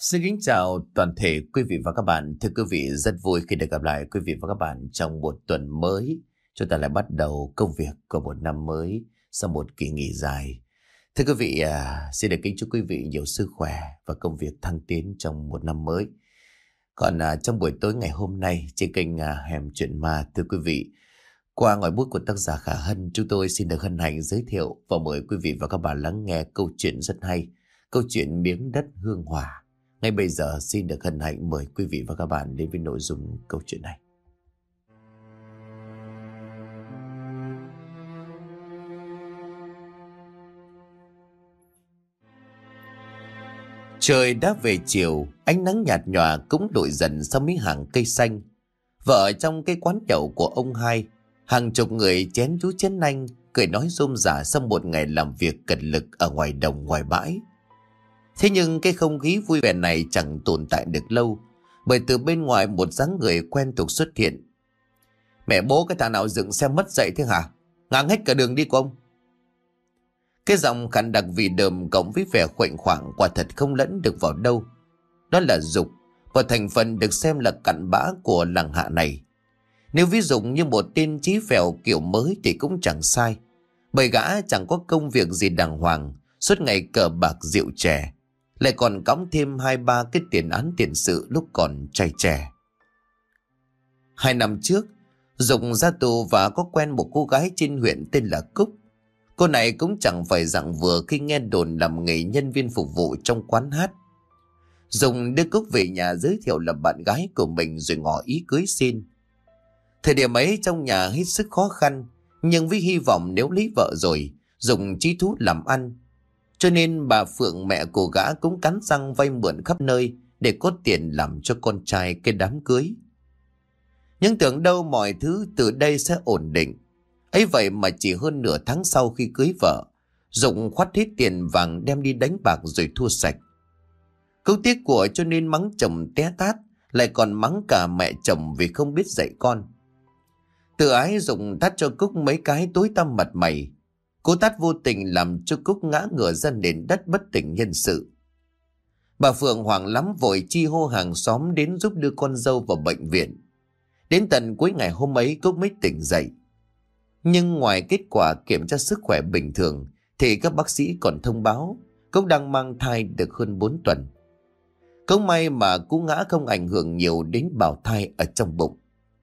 Xin kính chào toàn thể quý vị và các bạn. Thưa quý vị, rất vui khi được gặp lại quý vị và các bạn trong một tuần mới. Chúng ta lại bắt đầu công việc của một năm mới sau một kỳ nghỉ dài. Thưa quý vị, xin được kính chúc quý vị nhiều sức khỏe và công việc thăng tiến trong một năm mới. Còn trong buổi tối ngày hôm nay trên kênh Hẻm Chuyện Ma, thưa quý vị, qua ngòi bút của tác giả Khả Hân, chúng tôi xin được hân hạnh giới thiệu và mời quý vị và các bạn lắng nghe câu chuyện rất hay, câu chuyện Miếng Đất Hương Hỏa. Ngay bây giờ xin được hân hạnh mời quý vị và các bạn đến với nội dung câu chuyện này. Trời đã về chiều, ánh nắng nhạt nhòa cũng lội dần sau mấy hàng cây xanh. Vợ trong cái quán nhậu của ông Hai, hàng chục người chén chú chén nanh, cười nói rôm rả sau một ngày làm việc cật lực ở ngoài đồng ngoài bãi. Thế nhưng cái không khí vui vẻ này chẳng tồn tại được lâu, bởi từ bên ngoài một dáng người quen thuộc xuất hiện. Mẹ bố, cái thằng nào dựng xe mất dạy thế hả? Ngang hết cả đường đi của ông. Cái giọng khàn đặc vì đờm cộng với vẻ khuệnh khoạng quả thật không lẫn được vào đâu. Đó là Dục, một thành phần được xem là cặn bã của làng hạ này. Nếu ví dụ như một tên chí phèo kiểu mới thì cũng chẳng sai, bởi gã chẳng có công việc gì đàng hoàng, suốt ngày cờ bạc rượu chè, lại còn cõng thêm 2-3 cái tiền án tiền sự lúc còn trai trẻ. 2 năm trước, Dục ra tù và có quen một cô gái trên huyện tên là Cúc. Cô này cũng chẳng phải dạng vừa khi nghe đồn làm nghề nhân viên phục vụ trong quán hát. Dục đưa Cúc về nhà giới thiệu là bạn gái của mình rồi ngỏ ý cưới xin. Thời điểm ấy trong nhà hết sức khó khăn, nhưng với hy vọng nếu lấy vợ rồi, Dục chí thú làm ăn, cho nên bà Phượng mẹ của gã cũng cắn răng vay mượn khắp nơi để có tiền làm cho con trai cái đám cưới. Nhưng tưởng đâu mọi thứ từ đây sẽ ổn định. Ấy vậy mà chỉ hơn nửa tháng sau khi cưới vợ, Dục khoắt hết tiền vàng đem đi đánh bạc rồi thua sạch. Câu tiếc của cho nên mắng chồng té tát, lại còn mắng cả mẹ chồng vì không biết dạy con. Tự ái Dục tát cho Cúc mấy cái tối tăm mặt mày. Cú tát vô tình làm cho Cúc ngã ngửa ra nền đất bất tỉnh nhân sự. Bà Phượng hoảng lắm vội chi hô hàng xóm đến giúp đưa con dâu vào bệnh viện. Đến tận cuối ngày hôm ấy Cúc mới tỉnh dậy. Nhưng ngoài kết quả kiểm tra sức khỏe bình thường thì các bác sĩ còn thông báo Cúc đang mang thai được hơn 4 tuần. Cũng may mà cú ngã không ảnh hưởng nhiều đến bào thai ở trong bụng.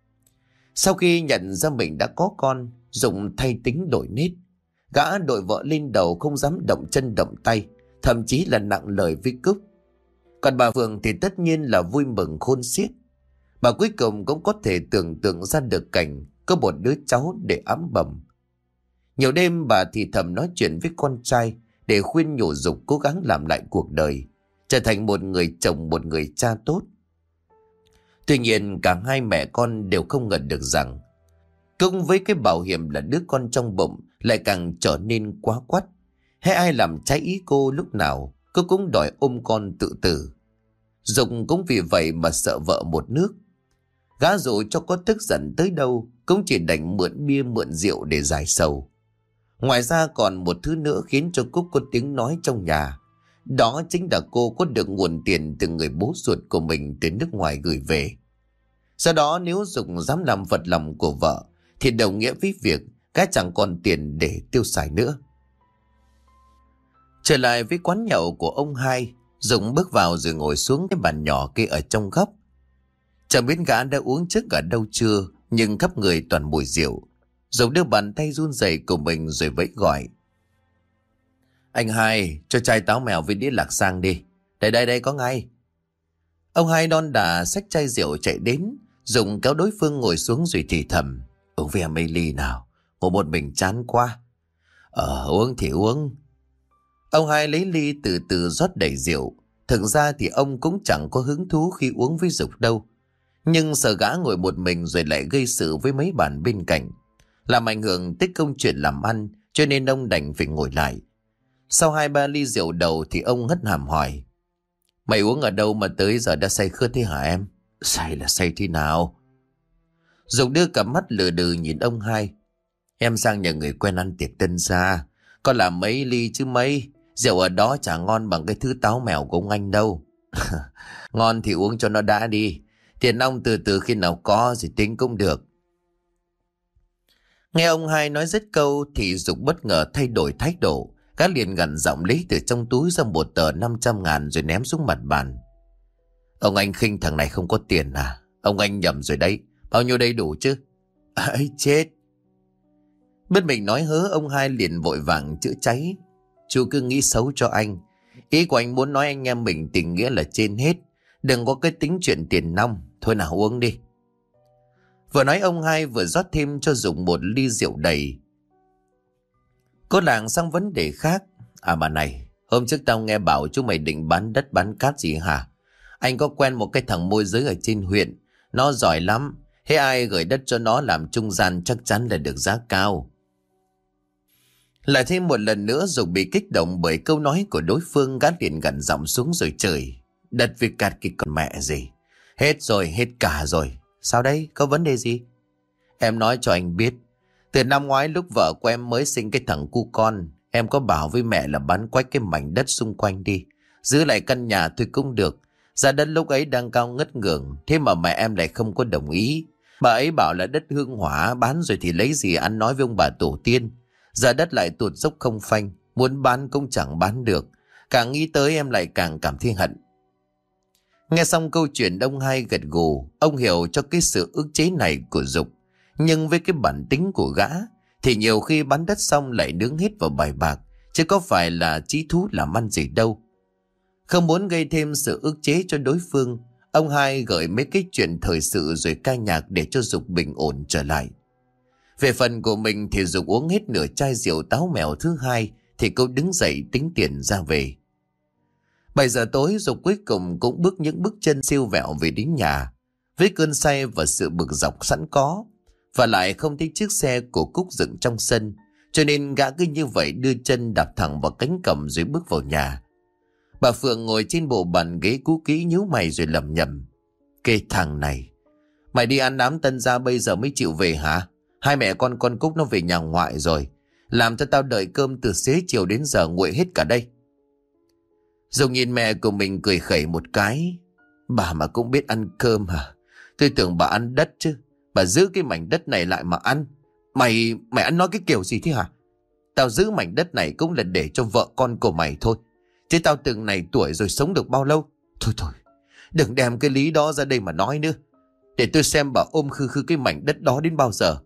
Sau khi nhận ra mình đã có con, Dục thay tính đổi nết. Gã đội vợ lên đầu không dám động chân động tay, thậm chí là nặng lời với Cúc. Còn bà Phượng thì tất nhiên là vui mừng khôn xiết. Bà cuối cùng cũng có thể tưởng tượng ra được cảnh có một đứa cháu để ẵm bầm. Nhiều đêm bà thì thầm nói chuyện với con trai để khuyên nhủ Dục cố gắng làm lại cuộc đời, trở thành một người chồng, một người cha tốt. Tuy nhiên cả hai mẹ con đều không ngờ được rằng cùng với cái bảo hiểm là đứa con trong bụng lại càng trở nên quá quắt. Hay ai làm trái ý cô lúc nào, cô cũng đòi ôm con tự tử. Dục cũng vì vậy mà sợ vợ một nước. Gã dù cho có tức giận tới đâu cũng chỉ đành mượn bia mượn rượu để giải sầu. Ngoài ra còn một thứ nữa khiến cho Cúc có tiếng nói trong nhà. Đó chính là cô có được nguồn tiền từ người bố ruột của mình từ nước ngoài gửi về. Do đó nếu Dục dám làm vật lòng của vợ thì đồng nghĩa với việc gã chẳng còn tiền để tiêu xài nữa. Trở lại với quán nhậu của ông Hai, Dục bước vào rồi ngồi xuống cái bàn nhỏ kia ở trong góc. Chẳng biết gã đã uống trước ở đâu chưa, nhưng khắp người toàn mùi rượu. Dục đưa bàn tay run rẩy của mình rồi vẫy gọi: "Anh Hai, cho chai táo mèo với đĩa lạc sang đi. Đây có ngay." Ông Hai đon đả xách chai rượu chạy đến, Dục kéo đối phương ngồi xuống rồi thì thầm: "Uống với em mấy ly nào, ngồi một mình chán quá." Uống thì uống." Ông Hai lấy ly từ từ rót đầy rượu. Thực ra thì ông cũng chẳng có hứng thú khi uống với Dục đâu, nhưng sợ gã ngồi một mình rồi lại gây sự với mấy bạn bên cạnh, làm ảnh hưởng tới công chuyện làm ăn, cho nên ông đành phải ngồi lại. Sau 2-3 ly rượu đầu thì ông hất hàm hỏi: "Mày uống ở đâu mà tới giờ đã say khướt thế hả em?" "Say là say thế nào?" Dục đưa cặp mắt lừ đừ nhìn ông Hai: "Em sang nhà người quen ăn tiệc tân gia, có làm mấy ly chứ mấy. Rượu ở đó chả ngon bằng cái thứ táo mèo của ông anh đâu." Ngon thì uống cho nó đã đi. Tiền nong từ từ khi nào có thì tính cũng được. Nghe ông hai nói dứt câu thì Dục bất ngờ thay đổi thái độ. Gã liền gằn giọng lấy từ trong túi ra một tờ 500.000 rồi ném xuống mặt bàn. Ông anh khinh thằng này không có tiền à? Ông anh nhầm rồi đấy. Bao nhiêu đây đủ chứ? Ấy chết. Biết mình nói hớ, ông hai liền vội vàng chữa cháy. Chú cứ nghĩ xấu cho anh. Ý của anh muốn nói anh em mình tình nghĩa là trên hết. Đừng có cái tính chuyện tiền nong. Thôi nào uống đi. Vừa nói ông hai vừa rót thêm cho Dục một ly rượu đầy. Cô làng sang vấn đề khác. À mà này, hôm trước tao nghe bảo chú mày định bán đất bán cát gì hả? Anh có quen một cái thằng môi giới ở trên huyện. Nó giỏi lắm. Thế ai gửi đất cho nó làm trung gian chắc chắn là được giá cao. Lại thêm một lần nữa Dục bị kích động bởi câu nói của đối phương. Gã liền gằn giọng xuống rồi chửi. Đất với cát cái con mẹ gì? Hết rồi, hết cả rồi. Sao đấy, có vấn đề gì? Em nói cho anh biết. Từ năm ngoái lúc vợ của em mới sinh cái thằng cu con, em có bảo với mẹ là bán quách cái mảnh đất xung quanh đi. Giữ lại căn nhà thôi cũng được. Giá đất lúc ấy đang cao ngất ngưởng. Thế mà mẹ em lại không có đồng ý. Bà ấy bảo là đất hương hỏa, bán rồi thì lấy gì ăn nói với ông bà tổ tiên. Giờ đất lại tụt dốc không phanh. Muốn bán cũng chẳng bán được. Càng nghĩ tới em lại càng cảm thấy hận. Nghe xong câu chuyện ông hai gật gù. Ông hiểu cho cái sự ức chế này của Dục. Nhưng với cái bản tính của gã thì nhiều khi bán đất xong lại nướng hết vào bài bạc, chứ có phải là chí thú làm ăn gì đâu. Không muốn gây thêm sự ức chế cho đối phương, ông hai gợi mấy cái chuyện thời sự rồi ca nhạc để cho Dục bình ổn trở lại. Về phần của mình thì Dục uống hết nửa chai rượu táo mèo thứ hai thì cô đứng dậy tính tiền ra về. 7 giờ tối Dục cuối cùng cũng bước những bước chân siêu vẹo về đến nhà. Với cơn say và sự bực dọc sẵn có, và lại không thấy chiếc xe của Cúc dựng trong sân, cho nên gã cứ như vậy đưa chân đạp thẳng vào cánh cổng rồi bước vào nhà. Bà Phượng ngồi trên bộ bàn ghế cũ kỹ nhíu mày rồi lẩm nhẩm. Cái thằng này, mày đi ăn đám tân gia bây giờ mới chịu về hả? Hai mẹ con Cúc nó về nhà ngoại rồi. Làm cho tao đợi cơm từ xế chiều đến giờ nguội hết cả đây. Dục nhìn mẹ của mình cười khẩy một cái. Bà mà cũng biết ăn cơm hả? Tôi tưởng bà ăn đất chứ. Bà giữ cái mảnh đất này lại mà ăn. Mày ăn nói cái kiểu gì thế hả? Tao giữ mảnh đất này cũng là để cho vợ con của mày thôi. Chứ tao từng này tuổi rồi sống được bao lâu? Thôi, đừng đem cái lý đó ra đây mà nói nữa. Để tôi xem bà ôm khư khư cái mảnh đất đó đến bao giờ.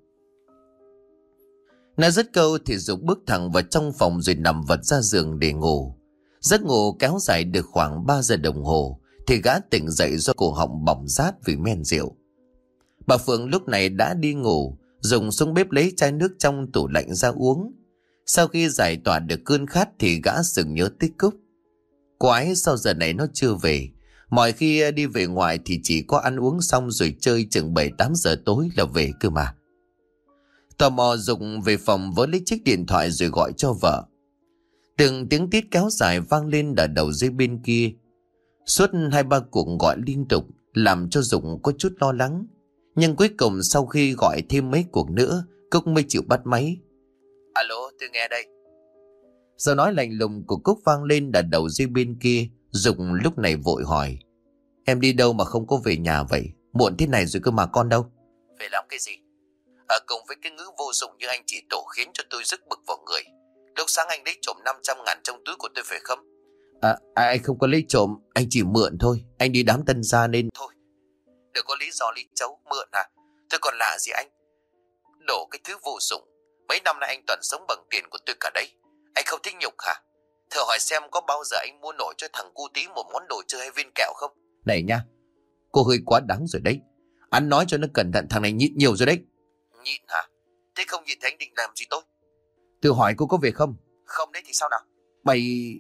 Nói dứt câu thì Dục bước thẳng vào trong phòng rồi nằm vật ra giường để ngủ. Giấc ngủ kéo dài được khoảng 3 giờ đồng hồ thì gã tỉnh dậy do cổ họng bỏng rát vì men rượu. Bà Phượng lúc này đã đi ngủ, dùng xuống bếp lấy chai nước trong tủ lạnh ra uống. Sau khi giải tỏa được cơn khát thì gã sừng nhớ tới Cúc. Quái sao giờ này nó chưa về. Mọi khi đi về ngoài thì chỉ có ăn uống xong rồi chơi chừng 7-8 giờ tối là về cơ mà. Tò mò Dụng về phòng với lấy chiếc điện thoại rồi gọi cho vợ. Từng tiếng tít kéo dài vang lên ở đầu dây bên kia. Suốt 2-3 cuộc gọi liên tục làm cho Dụng có chút lo lắng. Nhưng cuối cùng sau khi gọi thêm mấy cuộc nữa, Cúc mới chịu bắt máy. Alo, tôi nghe đây. Giờ nói lạnh lùng của Cúc vang lên ở đầu dây bên kia. Dụng lúc này vội hỏi. Em đi đâu mà không có về nhà vậy? Muộn thế này rồi cơ mà con đâu? Về làm cái gì? Cùng với cái ngữ vô dụng như anh chị Tổ khiến cho tôi rất bực vào người. Lúc sáng anh lấy trộm 500.000 trong túi của tôi phải không? Anh không có lấy trộm, anh chỉ mượn thôi. Anh đi đám tân gia nên thôi. Đừng có lý do lý chấu mượn à? Tôi còn lạ gì anh? Đổ cái thứ vô dụng. Mấy năm nay anh toàn sống bằng tiền của tôi cả đấy. Anh không thích nhục hả? Thử hỏi xem có bao giờ anh mua nổi cho thằng cu tí một món đồ chơi hay viên kẹo không? Này nha, cô hơi quá đáng rồi đấy. Anh nói cho nó cẩn thận, thằng này nhịn nhiều rồi đấy. Nhịn hả? Thế không nhịn thì anh định làm gì tôi? Tôi hỏi cô có về không? Không đấy thì sao nào? Mày...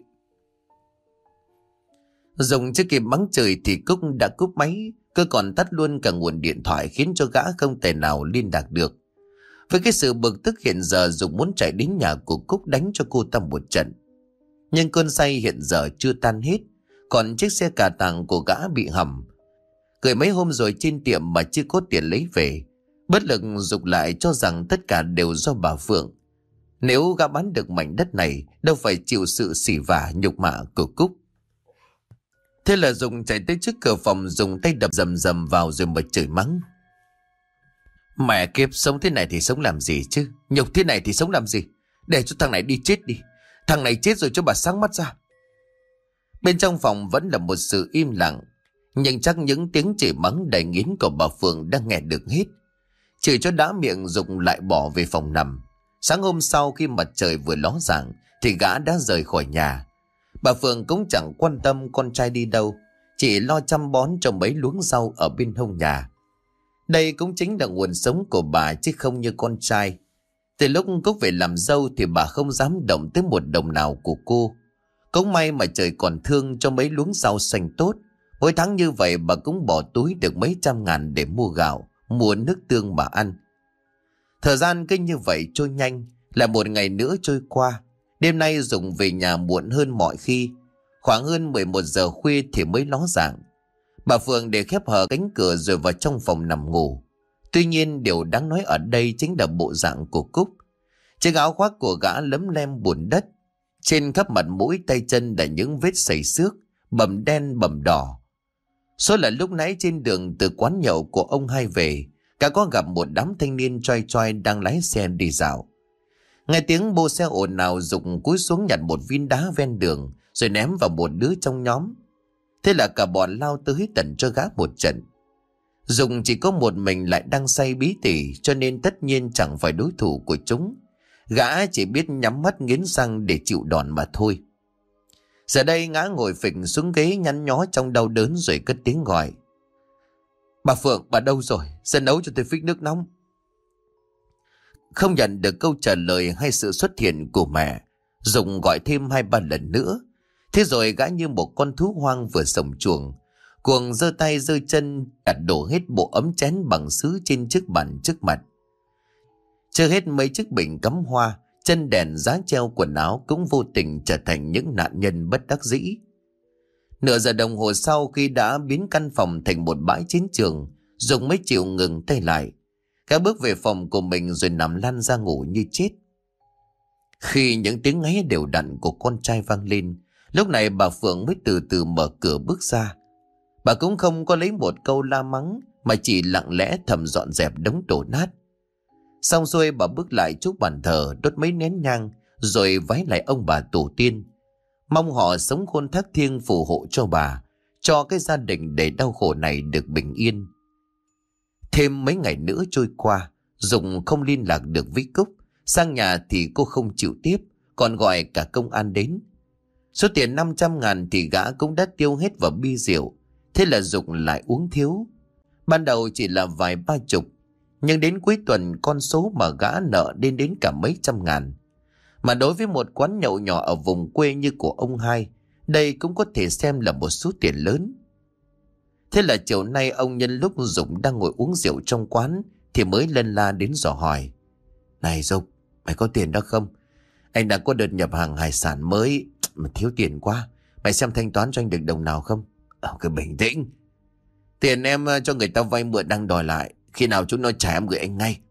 Dùng chưa kịp mắng chửi thì Cúc đã cúp máy. Cơ còn tắt luôn cả nguồn điện thoại khiến cho gã không thể nào liên lạc được. Với cái sự bực tức hiện giờ Dùng muốn chạy đến nhà của Cúc đánh cho cô ta một trận. Nhưng cơn say hiện giờ chưa tan hết. Còn chiếc xe cà tàng của gã bị hỏng. Gửi mấy hôm rồi trên tiệm mà chưa có tiền lấy về. Bất lực Dục lại cho rằng tất cả đều do bà Phượng. Nếu gã bán được mảnh đất này, đâu phải chịu sự sỉ vả nhục mạ của Cúc. Thế là Dùng chạy tới trước cửa phòng, dùng tay đập rầm rầm vào rồi mà chửi mắng. Mẹ kiếp, sống thế này thì sống làm gì chứ? Nhục thế này thì sống làm gì? Để cho thằng này đi chết đi. Thằng này chết rồi cho bà sáng mắt ra. Bên trong phòng vẫn là một sự im lặng, nhưng chắc những tiếng chửi mắng đầy nghiến của bà Phượng đang nghe được hết. Chửi cho đã miệng, Dụng lại bỏ về phòng nằm. Sáng hôm sau khi mặt trời vừa ló dạng thì gã đã rời khỏi nhà. Bà Phượng cũng chẳng quan tâm con trai đi đâu, chỉ lo chăm bón cho mấy luống rau ở bên hông nhà. Đây cũng chính là nguồn sống của bà, chứ không như con trai. Từ lúc Cúc về làm dâu thì bà không dám động tới một đồng nào của cô. Cũng may mà trời còn thương cho mấy luống rau xanh tốt. Mỗi tháng như vậy bà cũng bỏ túi được mấy trăm ngàn để mua gạo, mua nước tương mà ăn. Thời gian cứ như vậy trôi nhanh, là một ngày nữa trôi qua. Đêm nay Dụng về nhà muộn hơn mọi khi. Khoảng hơn 11 giờ khuya thì mới ló dạng. Bà Phượng để khép hờ cánh cửa rồi vào trong phòng nằm ngủ. Tuy nhiên điều đáng nói ở đây chính là bộ dạng của Cúc. Chiếc áo khoác của gã lấm lem bùn đất. Trên khắp mặt mũi tay chân là những vết sẩy xước, bầm đen bầm đỏ. Số là lúc nãy trên đường từ quán nhậu của ông hai về, gã có gặp một đám thanh niên choi choi đang lái xe đi dạo. Nghe tiếng bô xe ồn ào, Dụng cúi xuống nhặt một viên đá ven đường rồi ném vào một đứa trong nhóm. Thế là cả bọn lao tới tận cho gã một trận. Dụng chỉ có một mình lại đang say bí tỉ, cho nên tất nhiên chẳng phải đối thủ của chúng. Gã chỉ biết nhắm mắt nghiến răng để chịu đòn mà thôi. Giờ đây gã ngồi phịch xuống ghế nhăn nhó trong đau đớn rồi cất tiếng gọi. Bà Phượng, bà đâu rồi? Sẽ nấu cho tôi phích nước nóng. Không nhận được câu trả lời hay sự xuất hiện của mẹ, Dụng gọi thêm 2-3 lần nữa. Thế rồi gã như một con thú hoang vừa sổng chuồng, cuồng giơ tay giơ chân đặt đổ hết bộ ấm chén bằng sứ trên chiếc bàn trước mặt. Chưa hết mấy chiếc bình cắm hoa, chân đèn, giá treo quần áo cũng vô tình trở thành những nạn nhân bất đắc dĩ. Nửa giờ đồng hồ sau, khi đã biến căn phòng thành một bãi chiến trường, Dụng mới chịu ngừng tay lại. Gã bước về phòng của mình rồi nằm lăn ra ngủ như chết. Khi những tiếng ngáy đều đặn của con trai vang lên, lúc này bà Phượng mới từ từ mở cửa bước ra. Bà cũng không có lấy một câu la mắng, mà chỉ lặng lẽ thầm dọn dẹp đống đổ nát. Xong xuôi bà bước lại trước bàn thờ, đốt mấy nén nhang rồi vái lại ông bà tổ tiên, mong họ sống khôn thác thiêng phù hộ cho bà, cho cái gia đình đầy đau khổ này được bình yên. Thêm mấy ngày nữa trôi qua, Dụng không liên lạc được với Cúc. Sang nhà thì cô không chịu tiếp, còn gọi cả công an đến. Số tiền 500 ngàn thì gã cũng đã tiêu hết vào bia rượu. Thế là Dụng lại uống thiếu. Ban đầu chỉ là vài 30, nhưng đến cuối tuần con số mà gã nợ đến cả mấy trăm ngàn. Mà đối với một quán nhậu nhỏ ở vùng quê như của ông hai, đây cũng có thể xem là một số tiền lớn. Thế là chiều nay ông nhân lúc Dụng đang ngồi uống rượu trong quán thì mới lân la đến dò hỏi. Này Dụng, mày có tiền đó không? Anh đã có đợt nhập hàng hải sản mới mà thiếu tiền quá. Mày xem thanh toán cho anh được đồng nào không? Cứ bình tĩnh. Tiền em cho người ta vay mượn đang đòi lại. Khi nào chúng nó trả em gửi anh ngay.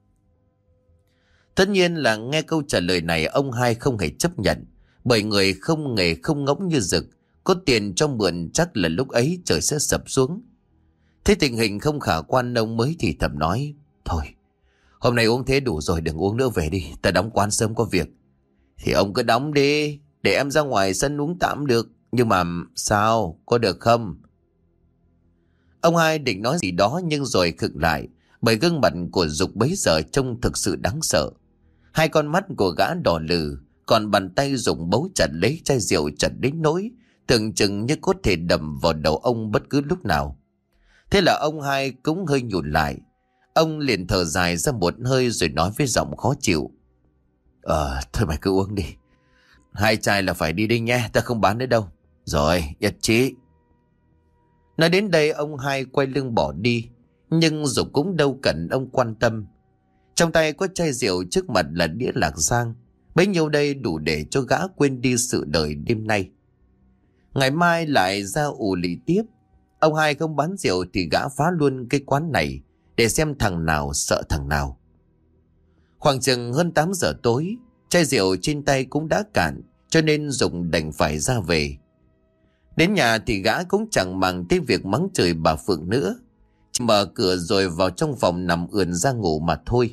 Tất nhiên là nghe câu trả lời này ông hai không hề chấp nhận. Bởi người không nghề không ngỗng như Dực, có tiền cho mượn chắc là lúc ấy trời sẽ sập xuống. Thế tình hình không khả quan, ông mới thì thầm nói. Thôi, hôm nay uống thế đủ rồi, đừng uống nữa, về đi. Ta đóng quán sớm có việc. Thì ông cứ đóng đi, để em ra ngoài sân uống tạm được. Nhưng mà sao, có được không? Ông hai định nói gì đó nhưng rồi khựng lại, bởi gương mặt của Dục bấy giờ trông thực sự đáng sợ. Hai con mắt của gã đỏ lừ, còn bàn tay Dục bấu chặt lấy chai rượu chặt đến nỗi tưởng chừng như có thể đầm vào đầu ông bất cứ lúc nào. Thế là ông hai cũng hơi nhùn lại. Ông liền thở dài ra một hơi rồi nói với giọng khó chịu. Thôi mày cứ uống đi. 2 chai là phải đi nhé, ta không bán nữa đâu. Rồi, nhất trí. Nói đến đây ông hai quay lưng bỏ đi, nhưng Dục cũng đâu cần ông quan tâm. Trong tay có chai rượu, trước mặt là đĩa lạc giang. Bấy nhiêu đây đủ để cho gã quên đi sự đời đêm nay. Ngày mai lại ra ù lì tiếp. Ông hai không bán rượu thì gã phá luôn cái quán này, để xem thằng nào sợ thằng nào. Khoảng chừng hơn 8 giờ tối, chai rượu trên tay cũng đã cạn, cho nên Dục đành phải ra về. Đến nhà thì gã cũng chẳng màng tới việc mắng chửi bà Phượng nữa, chỉ mở cửa rồi vào trong phòng nằm ườn ra ngủ mà thôi.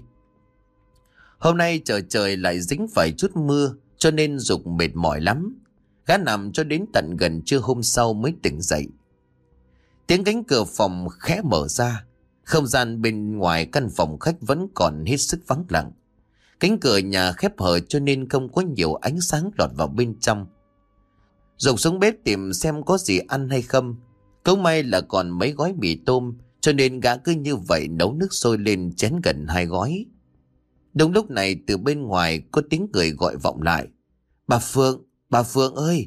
Hôm nay trời lại dính phải chút mưa, cho nên Dục mệt mỏi lắm. Gã nằm cho đến tận gần trưa hôm sau mới tỉnh dậy. Tiếng cánh cửa phòng khẽ mở ra. Không gian bên ngoài căn phòng khách vẫn còn hết sức vắng lặng. Cánh cửa nhà khép hờ cho nên không có nhiều ánh sáng lọt vào bên trong. Dục xuống bếp tìm xem có gì ăn hay không. Cũng may là còn mấy gói mì tôm, cho nên gã cứ như vậy nấu nước sôi lên chén gần 2 gói. Đúng lúc này từ bên ngoài có tiếng người gọi vọng lại. Bà Phượng ơi!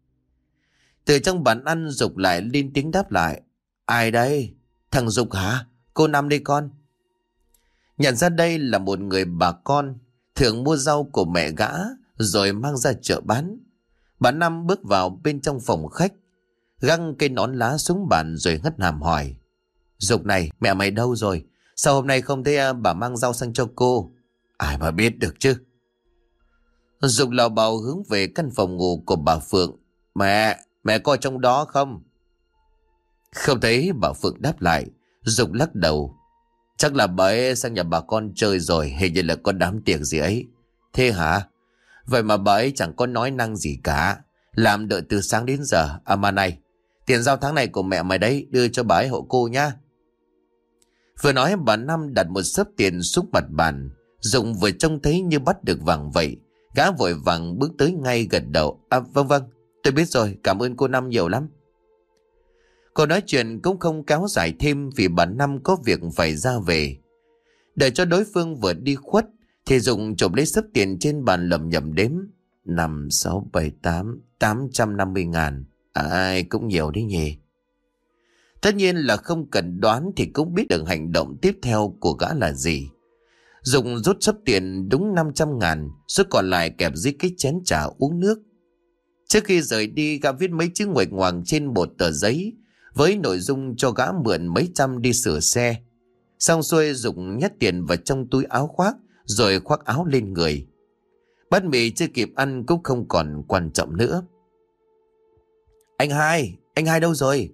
Từ trong bàn ăn Dục lại lên tiếng đáp lại. Ai đây? Thằng Dục hả? Cô Năm đây con. Nhận ra đây là một người bà con, thường mua rau của mẹ gã rồi mang ra chợ bán. Bà Năm bước vào bên trong phòng khách, găng cây nón lá xuống bàn rồi hất hàm hỏi. Dục này, mẹ mày đâu rồi? Sao hôm nay không thấy bà mang rau sang cho cô? Ai mà biết được chứ. Dục lào bào hướng về căn phòng ngủ của bà Phượng. Mẹ có trong đó không? Không thấy bà Phượng đáp lại. Dục lắc đầu. Chắc là bà ấy sang nhà bà con chơi rồi, hình như là có đám tiệc gì ấy. Thế hả? Vậy mà bà ấy chẳng có nói năng gì cả, làm đợi từ sáng đến giờ. À mà này, tiền giao tháng này của mẹ mày đấy, đưa cho bà ấy hộ cô nhá. Vừa nói bà Năm đặt một xấp tiền xuống mặt bàn. Dục vừa trông thấy như bắt được vàng vậy, gã vội vàng bước tới ngay gật đầu. À vâng, tôi biết rồi, cảm ơn cô Năm nhiều lắm. Cô nói chuyện cũng không kéo dài thêm vì bà Năm có việc phải ra về. Đợi cho đối phương vừa đi khuất thì Dục chụp lấy xấp tiền trên bàn lẩm nhẩm đếm. 5, 6, 7, 8, 850 ngàn. Ai cũng nhiều đấy nhỉ. Tất nhiên là không cần đoán thì cũng biết được hành động tiếp theo của gã là gì. Dục rút xấp tiền đúng 500 ngàn, số còn lại kẹp dưới cái chén trà uống nước. Trước khi rời đi, gã viết mấy chữ nguệch ngoạc trên một tờ giấy với nội dung cho gã mượn mấy trăm đi sửa xe. Xong xuôi Dục nhét tiền vào trong túi áo khoác rồi khoác áo lên người. Bát mì chưa kịp ăn cũng không còn quan trọng nữa. Anh hai đâu rồi?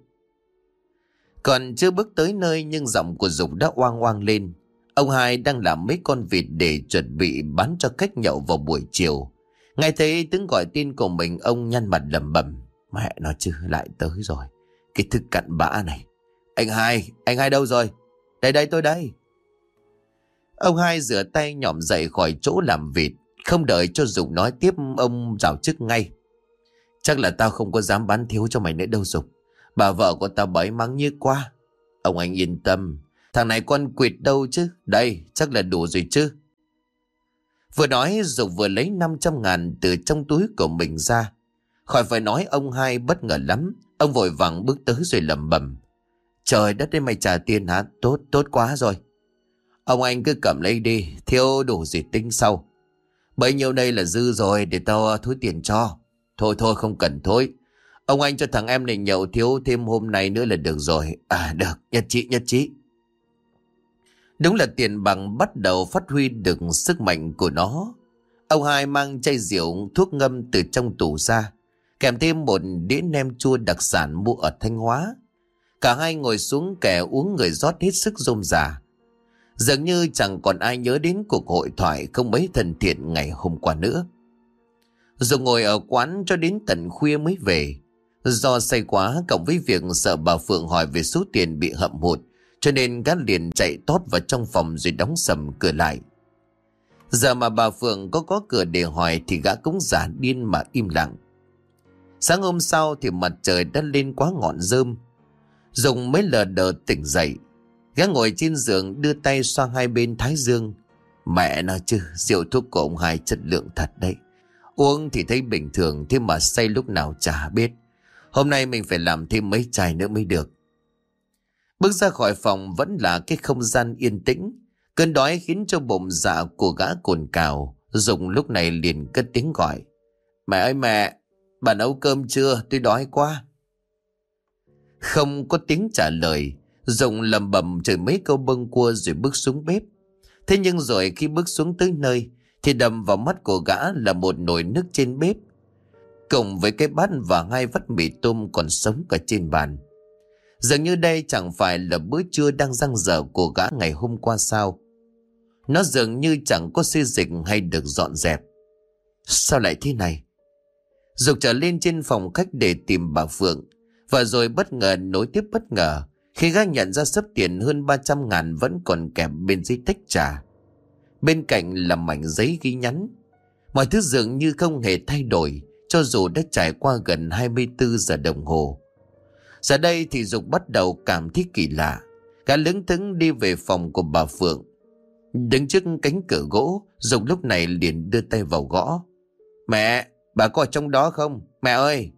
Còn chưa bước tới nơi nhưng giọng của Dục đã oang oang lên. Ông hai đang làm mấy con vịt để chuẩn bị bán cho khách nhậu vào buổi chiều. Nghe thấy tiếng gọi tên của mình, ông nhăn mặt lẩm bẩm. Mẹ nó chứ, lại tới rồi. Cái thức cặn bã này. Anh hai đâu rồi? Đây tôi đây. Ông hai rửa tay nhỏm dậy khỏi chỗ làm vịt. Không đợi cho Dục nói tiếp, ông rào trước ngay. Chắc là tao không có dám bán thiếu cho mày nữa đâu Dục. Bà vợ của tao bấy mắng như qua. Ông anh yên tâm, thằng này con quỵt đâu chứ. Đây chắc là đủ rồi chứ. Vừa nói Dục vừa lấy 500 ngàn từ trong túi của mình ra. Khỏi phải nói ông hai bất ngờ lắm. Ông vội vàng bước tới rồi lẩm bẩm. Trời đất ơi, mày trả tiền hả? Tốt quá rồi. Ông anh cứ cầm lấy đi, thiếu đủ gì tính sau. Bấy nhiêu đây là dư rồi, để tao thối tiền cho. Thôi không cần thối. Ông anh cho thằng em này nhậu thiếu thêm hôm nay nữa là được rồi. À được, nhất trí. Đúng là tiền bằng bắt đầu phát huy được sức mạnh của nó. Ông hai mang chai rượu thuốc ngâm từ trong tủ ra, kèm thêm một đĩa nem chua đặc sản mua ở Thanh Hóa. Cả hai ngồi xuống kẻ uống người rót hết sức rôm rả. Dường như chẳng còn ai nhớ đến cuộc hội thoại không mấy thân thiện ngày hôm qua nữa. Rồi ngồi ở quán cho đến tận khuya mới về. Do say quá cộng với việc sợ bà Phượng hỏi về số tiền bị hậm hụt, cho nên gã liền chạy tót vào trong phòng rồi đóng sầm cửa lại. Giờ mà bà Phượng có cửa để hỏi thì gã cũng giả điên mà im lặng. Sáng hôm sau thì mặt trời đã lên quá ngọn rơm. Dùng mới lờ đờ tỉnh dậy. Gã ngồi trên giường đưa tay xoa hai bên thái dương. Mẹ nó chứ, rượu thuốc của ông hai chất lượng thật đấy. Uống thì thấy bình thường, thế mà say lúc nào chả biết. Hôm nay mình phải làm thêm mấy chai nữa mới được. Bước ra khỏi phòng vẫn là cái không gian yên tĩnh. Cơn đói khiến cho bụng dạ của gã cồn cào. Dùng lúc này liền cất tiếng gọi. Mẹ ơi mẹ, bà nấu cơm chưa? Tôi đói quá. Không có tiếng trả lời. Dùng lầm bầm chửi mấy câu bâng quơ rồi bước xuống bếp. Thế nhưng rồi khi bước xuống tới nơi thì đầm vào mắt của gã là một nồi nước trên bếp. cùng với cái bát và 2 vắt mì tôm còn sống cả trên bàn. Dường như đây chẳng phải là bữa trưa đang dang dở của gã ngày hôm qua sao. Nó dường như chẳng có xê dịch hay được dọn dẹp. Sao lại thế này? Dục trở lên trên phòng khách để tìm bà Phượng, và rồi bất ngờ nối tiếp bất ngờ khi gã nhận ra xấp tiền hơn 300.000 vẫn còn kẹp bên dưới tách trà. Bên cạnh là mảnh giấy ghi nhắn. Mọi thứ dường như không hề thay đổi, cho dù đã trải qua gần 24 giờ đồng hồ. Giờ đây thì Dục bắt đầu cảm thấy kỳ lạ. Gã lững thững đi về phòng của bà Phượng. Đứng trước cánh cửa gỗ, Dục lúc này liền đưa tay vào gõ. Mẹ, bà có ở trong đó không? Mẹ ơi!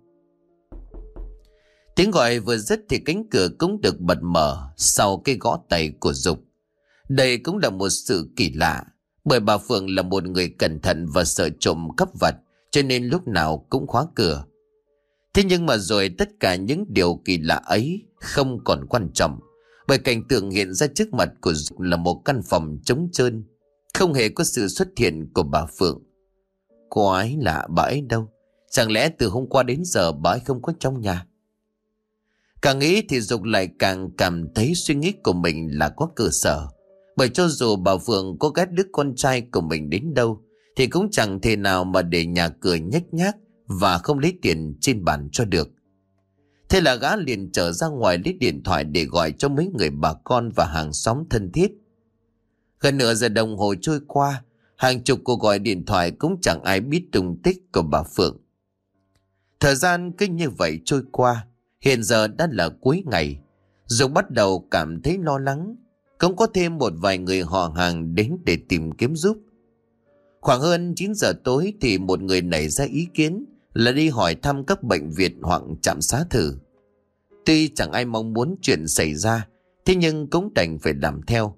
Tiếng gọi vừa dứt thì cánh cửa cũng được bật mở sau cái gõ tay của Dục. Đây cũng là một sự kỳ lạ, bởi bà Phượng là một người cẩn thận và sợ trộm cắp vặt, cho nên lúc nào cũng khóa cửa. Thế nhưng mà rồi tất cả những điều kỳ lạ ấy không còn quan trọng, bởi cảnh tượng hiện ra trước mặt của Dục là một căn phòng trống trơn, không hề có sự xuất hiện của bà Phượng. Quái lạ, bà ấy đâu? Chẳng lẽ từ hôm qua đến giờ bà ấy không có trong nhà? Càng nghĩ thì Dục lại càng cảm thấy suy nghĩ của mình là có cơ sở. Bởi cho dù bà Phượng có ghét đứa con trai của mình đến đâu, thì cũng chẳng thể nào mà để nhà cửa nhếch nhác và không lấy tiền trên bàn cho được. Thế là gã liền trở ra ngoài lấy điện thoại để gọi cho mấy người bà con và hàng xóm thân thiết. Gần nửa giờ đồng hồ trôi qua, hàng chục cuộc gọi điện thoại cũng chẳng ai biết tung tích của bà Phượng. Thời gian cứ như vậy trôi qua, hiện giờ đã là cuối ngày. Dục bắt đầu cảm thấy lo lắng. Cũng có thêm một vài người họ hàng đến để tìm kiếm giúp. Khoảng hơn 9 giờ tối thì một người nảy ra ý kiến là đi hỏi thăm các bệnh viện hoặc trạm xá thử. Tuy chẳng ai mong muốn chuyện xảy ra, thế nhưng cũng đành phải làm theo.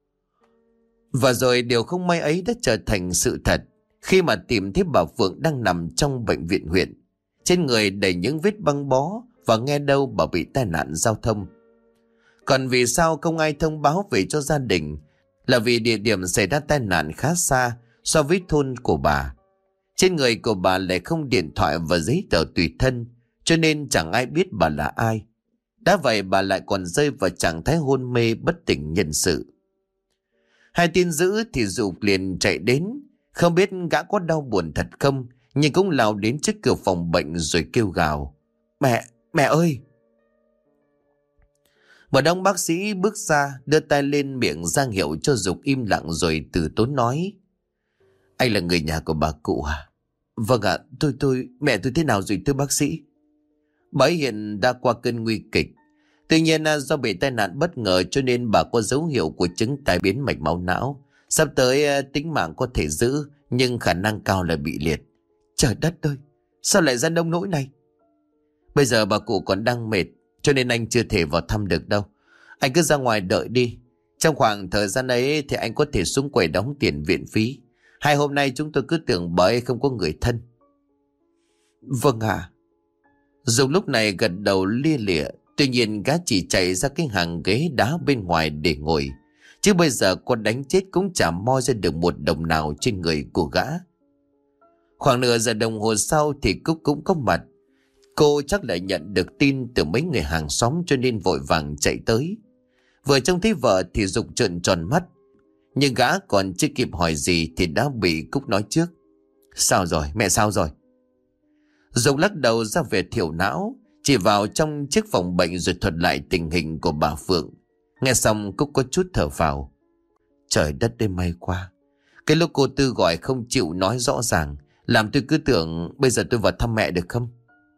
Và rồi điều không may ấy đã trở thành sự thật khi mà tìm thấy bà Phượng đang nằm trong bệnh viện huyện. Trên người đầy những vết băng bó và nghe đâu bà bị tai nạn giao thông. Còn vì sao không ai thông báo về cho gia đình là vì địa điểm xảy ra tai nạn khá xa so với thôn của bà. Trên người của bà lại không điện thoại và giấy tờ tùy thân, cho nên chẳng ai biết bà là ai. Đã vậy bà lại còn rơi vào trạng thái hôn mê bất tỉnh nhân sự. Hai tin dữ thì Dục liền chạy đến, không biết gã có đau buồn thật không, nhưng cũng lao đến trước cửa phòng bệnh rồi kêu gào. Mẹ ơi! Một ông bác sĩ bước ra, đưa tay lên miệng ra hiệu cho Dục im lặng rồi từ tốn nói. Anh là người nhà của bà cụ à? Vâng ạ, mẹ tôi thế nào rồi thưa bác sĩ? Bà ấy hiện đã qua cơn nguy kịch. Tuy nhiên do bị tai nạn bất ngờ cho nên bà có dấu hiệu của chứng tai biến mạch máu não. Sắp tới tính mạng có thể giữ, nhưng khả năng cao là bị liệt. Trời đất ơi, sao lại ra nông nỗi này? Bây giờ bà cụ còn đang mệt, cho nên anh chưa thể vào thăm được đâu. Anh cứ ra ngoài đợi đi. Trong khoảng thời gian ấy thì anh có thể xuống quầy đóng tiền viện phí. 2 hôm nay chúng tôi cứ tưởng bà ấy không có người thân. Vâng ạ. Dục lúc này gật đầu lia lịa. Tuy nhiên gã chỉ chạy ra cái hàng ghế đá bên ngoài để ngồi. Chứ bây giờ con đánh chết cũng chả moi ra được một đồng nào trên người của gã. Khoảng nửa giờ đồng hồ sau thì Cúc cũng có mặt. Cô chắc lại nhận được tin từ mấy người hàng xóm cho nên vội vàng chạy tới. Vừa trông thấy vợ thì Dục trợn tròn mắt. Nhưng gã còn chưa kịp hỏi gì thì đã bị Cúc nói trước. Sao rồi? Mẹ sao rồi? Dục lắc đầu ra vẻ thiểu não, chỉ vào trong chiếc phòng bệnh rồi thuật lại tình hình của bà Phượng. Nghe xong Cúc có chút thở phào. Trời đất ơi, may quá. Cái lúc cô Tư gọi không chịu nói rõ ràng, làm tôi cứ tưởng bây giờ tôi vào thăm mẹ được không?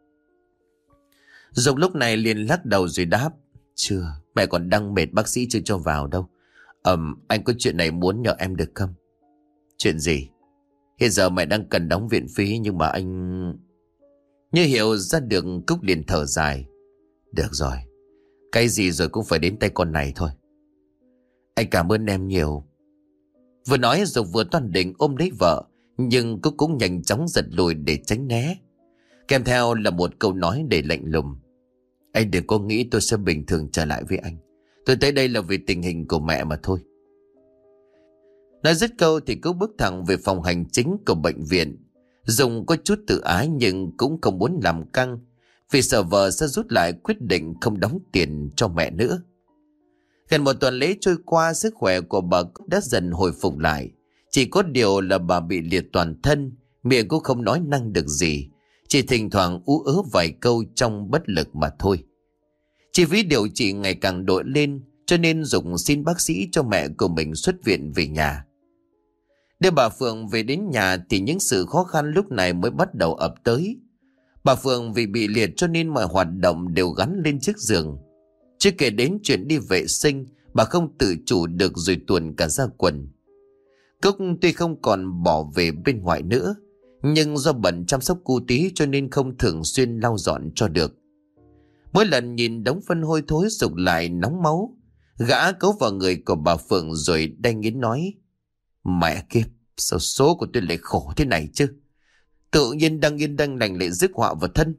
Dục lúc này liền lắc đầu rồi đáp. Chưa, mẹ còn đang mệt, bác sĩ chưa cho vào đâu. Anh có chuyện này muốn nhờ em được không? Chuyện gì? Hiện giờ mẹ đang cần đóng viện phí nhưng mà anh... Như hiểu ra được, Cúc liền thở dài. Được rồi, cái gì rồi cũng phải đến tay con này thôi. Anh cảm ơn em nhiều. Vừa nói Dục vừa toan định ôm lấy vợ, nhưng Cúc cũng nhanh chóng giật lùi để tránh né. Kèm theo là một câu nói để lạnh lùng. Anh đừng có nghĩ tôi sẽ bình thường trở lại với anh. Tôi tới đây là vì tình hình của mẹ mà thôi. Nói dứt câu thì Cúc bước thẳng về phòng hành chính của bệnh viện. Dung có chút tự ái nhưng cũng không muốn làm căng, vì sợ vợ sẽ rút lại quyết định không đóng tiền cho mẹ nữa. Gần một tuần lễ trôi qua, sức khỏe của bà cũng đã dần hồi phục lại. Chỉ có điều là bà bị liệt toàn thân, miệng cũng không nói năng được gì, chỉ thỉnh thoảng ú ớ vài câu trong bất lực mà thôi. Chi phí điều trị ngày càng đội lên, cho nên Dục xin bác sĩ cho mẹ của mình xuất viện về nhà. Đưa bà Phượng về đến nhà thì những sự khó khăn lúc này mới bắt đầu ập tới. Bà Phượng vì bị liệt cho nên mọi hoạt động đều gắn lên chiếc giường. Chưa kể đến chuyện đi vệ sinh, bà không tự chủ được rồi tuồn cả ra quần. Cúc tuy không còn bỏ về bên ngoài nữa, nhưng do bận chăm sóc cu tí cho nên không thường xuyên lau dọn cho được. Mỗi lần nhìn đống phân hôi thối Dục lại nóng máu. Gã cấu vào người của bà Phượng rồi đanh nghiến nói: Mẹ kiếp, sao số của tôi lại khổ thế này chứ? Tự nhiên đang yên đang lành lại rước họa vào thân.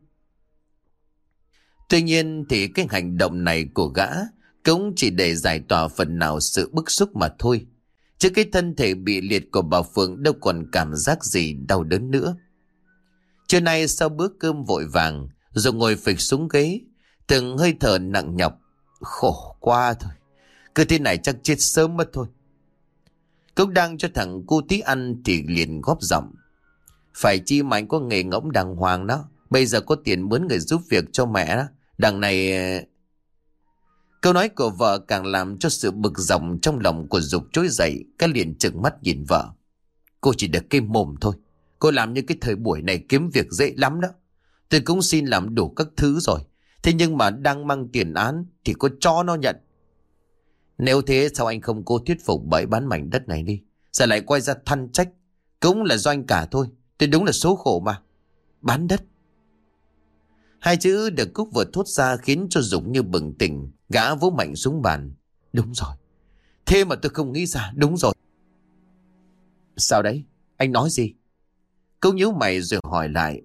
Tuy nhiên thì cái hành động này của gã cũng chỉ để giải tỏa phần nào sự bức xúc mà thôi. Chứ cái thân thể bị liệt của bà Phượng đâu còn cảm giác gì đau đớn nữa. Trưa nay sau bữa cơm vội vàng, rồi ngồi phịch xuống ghế, từng hơi thở nặng nhọc. Khổ quá thôi, cứ thế này chắc chết sớm mất thôi. Cúc đang cho thằng cu tí ăn thì liền góp giọng: Phải chi mà anh có nghề ngỗng đàng hoàng đó, bây giờ có tiền mướn người giúp việc cho mẹ đó. Đằng này... Câu nói của vợ càng làm cho sự bực dọc trong lòng của Dục trỗi dậy. Cái liền trừng mắt nhìn vợ: Cô chỉ được cái mồm thôi, cô làm như cái thời buổi này kiếm việc dễ lắm đó. Tôi cũng xin làm đủ các thứ rồi, thế nhưng mà đang mang tiền án thì có cho nó nhận. Nếu thế sao anh không cố thuyết phục bẫy bán mảnh đất này đi, giờ lại quay ra than trách? Cũng là do anh cả thôi, tôi đúng là số khổ mà. Bán đất. Hai chữ được Cúc vừa thốt ra khiến cho Dục như bừng tỉnh. Gã vỗ mạnh xuống bàn: Đúng rồi, thế mà tôi không nghĩ ra. Đúng rồi. Sao đấy, anh nói gì? Cúc nhíu mày rồi hỏi lại.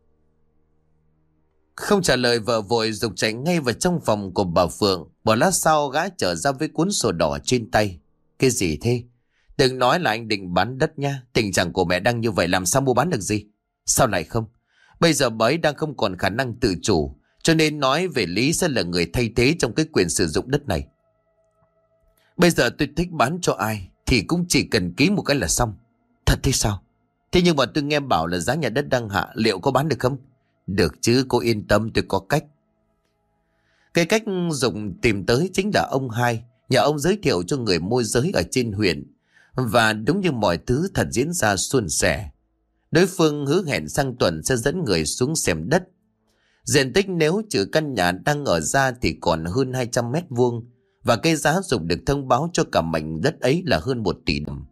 Không trả lời vợ vội, Dục chạy ngay vào trong phòng của bà Phượng. Một lát sau gã trở ra với cuốn sổ đỏ trên tay. Cái gì thế? Đừng nói là anh định bán đất nha. Tình trạng của mẹ đang như vậy làm sao mua bán được gì? Sao lại không? Bây giờ bà ấy đang không còn khả năng tự chủ, cho nên nói về lý sẽ là người thay thế trong cái quyền sử dụng đất này. Bây giờ tôi thích bán cho ai thì cũng chỉ cần ký một cái là xong. Thật thế sao? Thế nhưng mà tôi nghe bảo là giá nhà đất đang hạ, liệu có bán được không? Được chứ, cô yên tâm, tôi có cách. Cái cách Dùng tìm tới chính là ông Hai. Nhà ông giới thiệu cho người môi giới ở trên huyện. Và đúng như mọi thứ thật diễn ra suôn sẻ. Đối phương hứa hẹn sang tuần sẽ dẫn người xuống xem đất. Diện tích nếu trừ căn nhà đang ở ra thì còn hơn 200 mét vuông. Và cái giá Dục được thông báo cho cả mảnh đất ấy là hơn 1 tỷ đồng.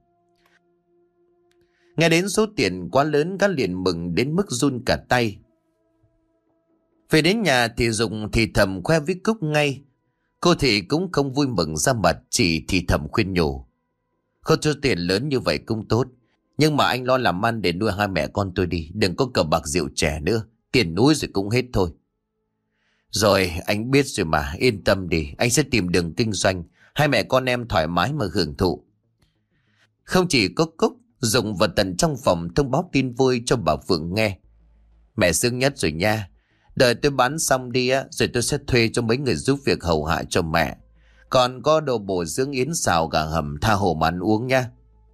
Nghe đến số tiền quá lớn, gã liền mừng đến mức run cả tay. Về đến nhà thì Dục thì thầm khoe với Cúc ngay. Cô thì cũng không vui mừng ra mặt, chỉ thì thầm khuyên nhủ: Không cho tiền lớn như vậy cũng tốt, nhưng mà anh lo làm ăn để nuôi hai mẹ con tôi đi. Đừng có cờ bạc rượu chè nữa, tiền núi rồi cũng hết thôi. Rồi anh biết rồi mà, yên tâm đi, anh sẽ tìm đường kinh doanh, hai mẹ con em thoải mái mà hưởng thụ. Không chỉ có Cúc, Dục và Tần trong phòng thông báo tin vui cho bà Phượng nghe. Mẹ sướng nhất rồi nha. Đợi tôi bán xong đi á, rồi tôi sẽ thuê cho mấy người giúp việc hầu hạ cho mẹ. Còn có đồ bổ dưỡng yến xào gà hầm, tha hồ mà ăn uống nha.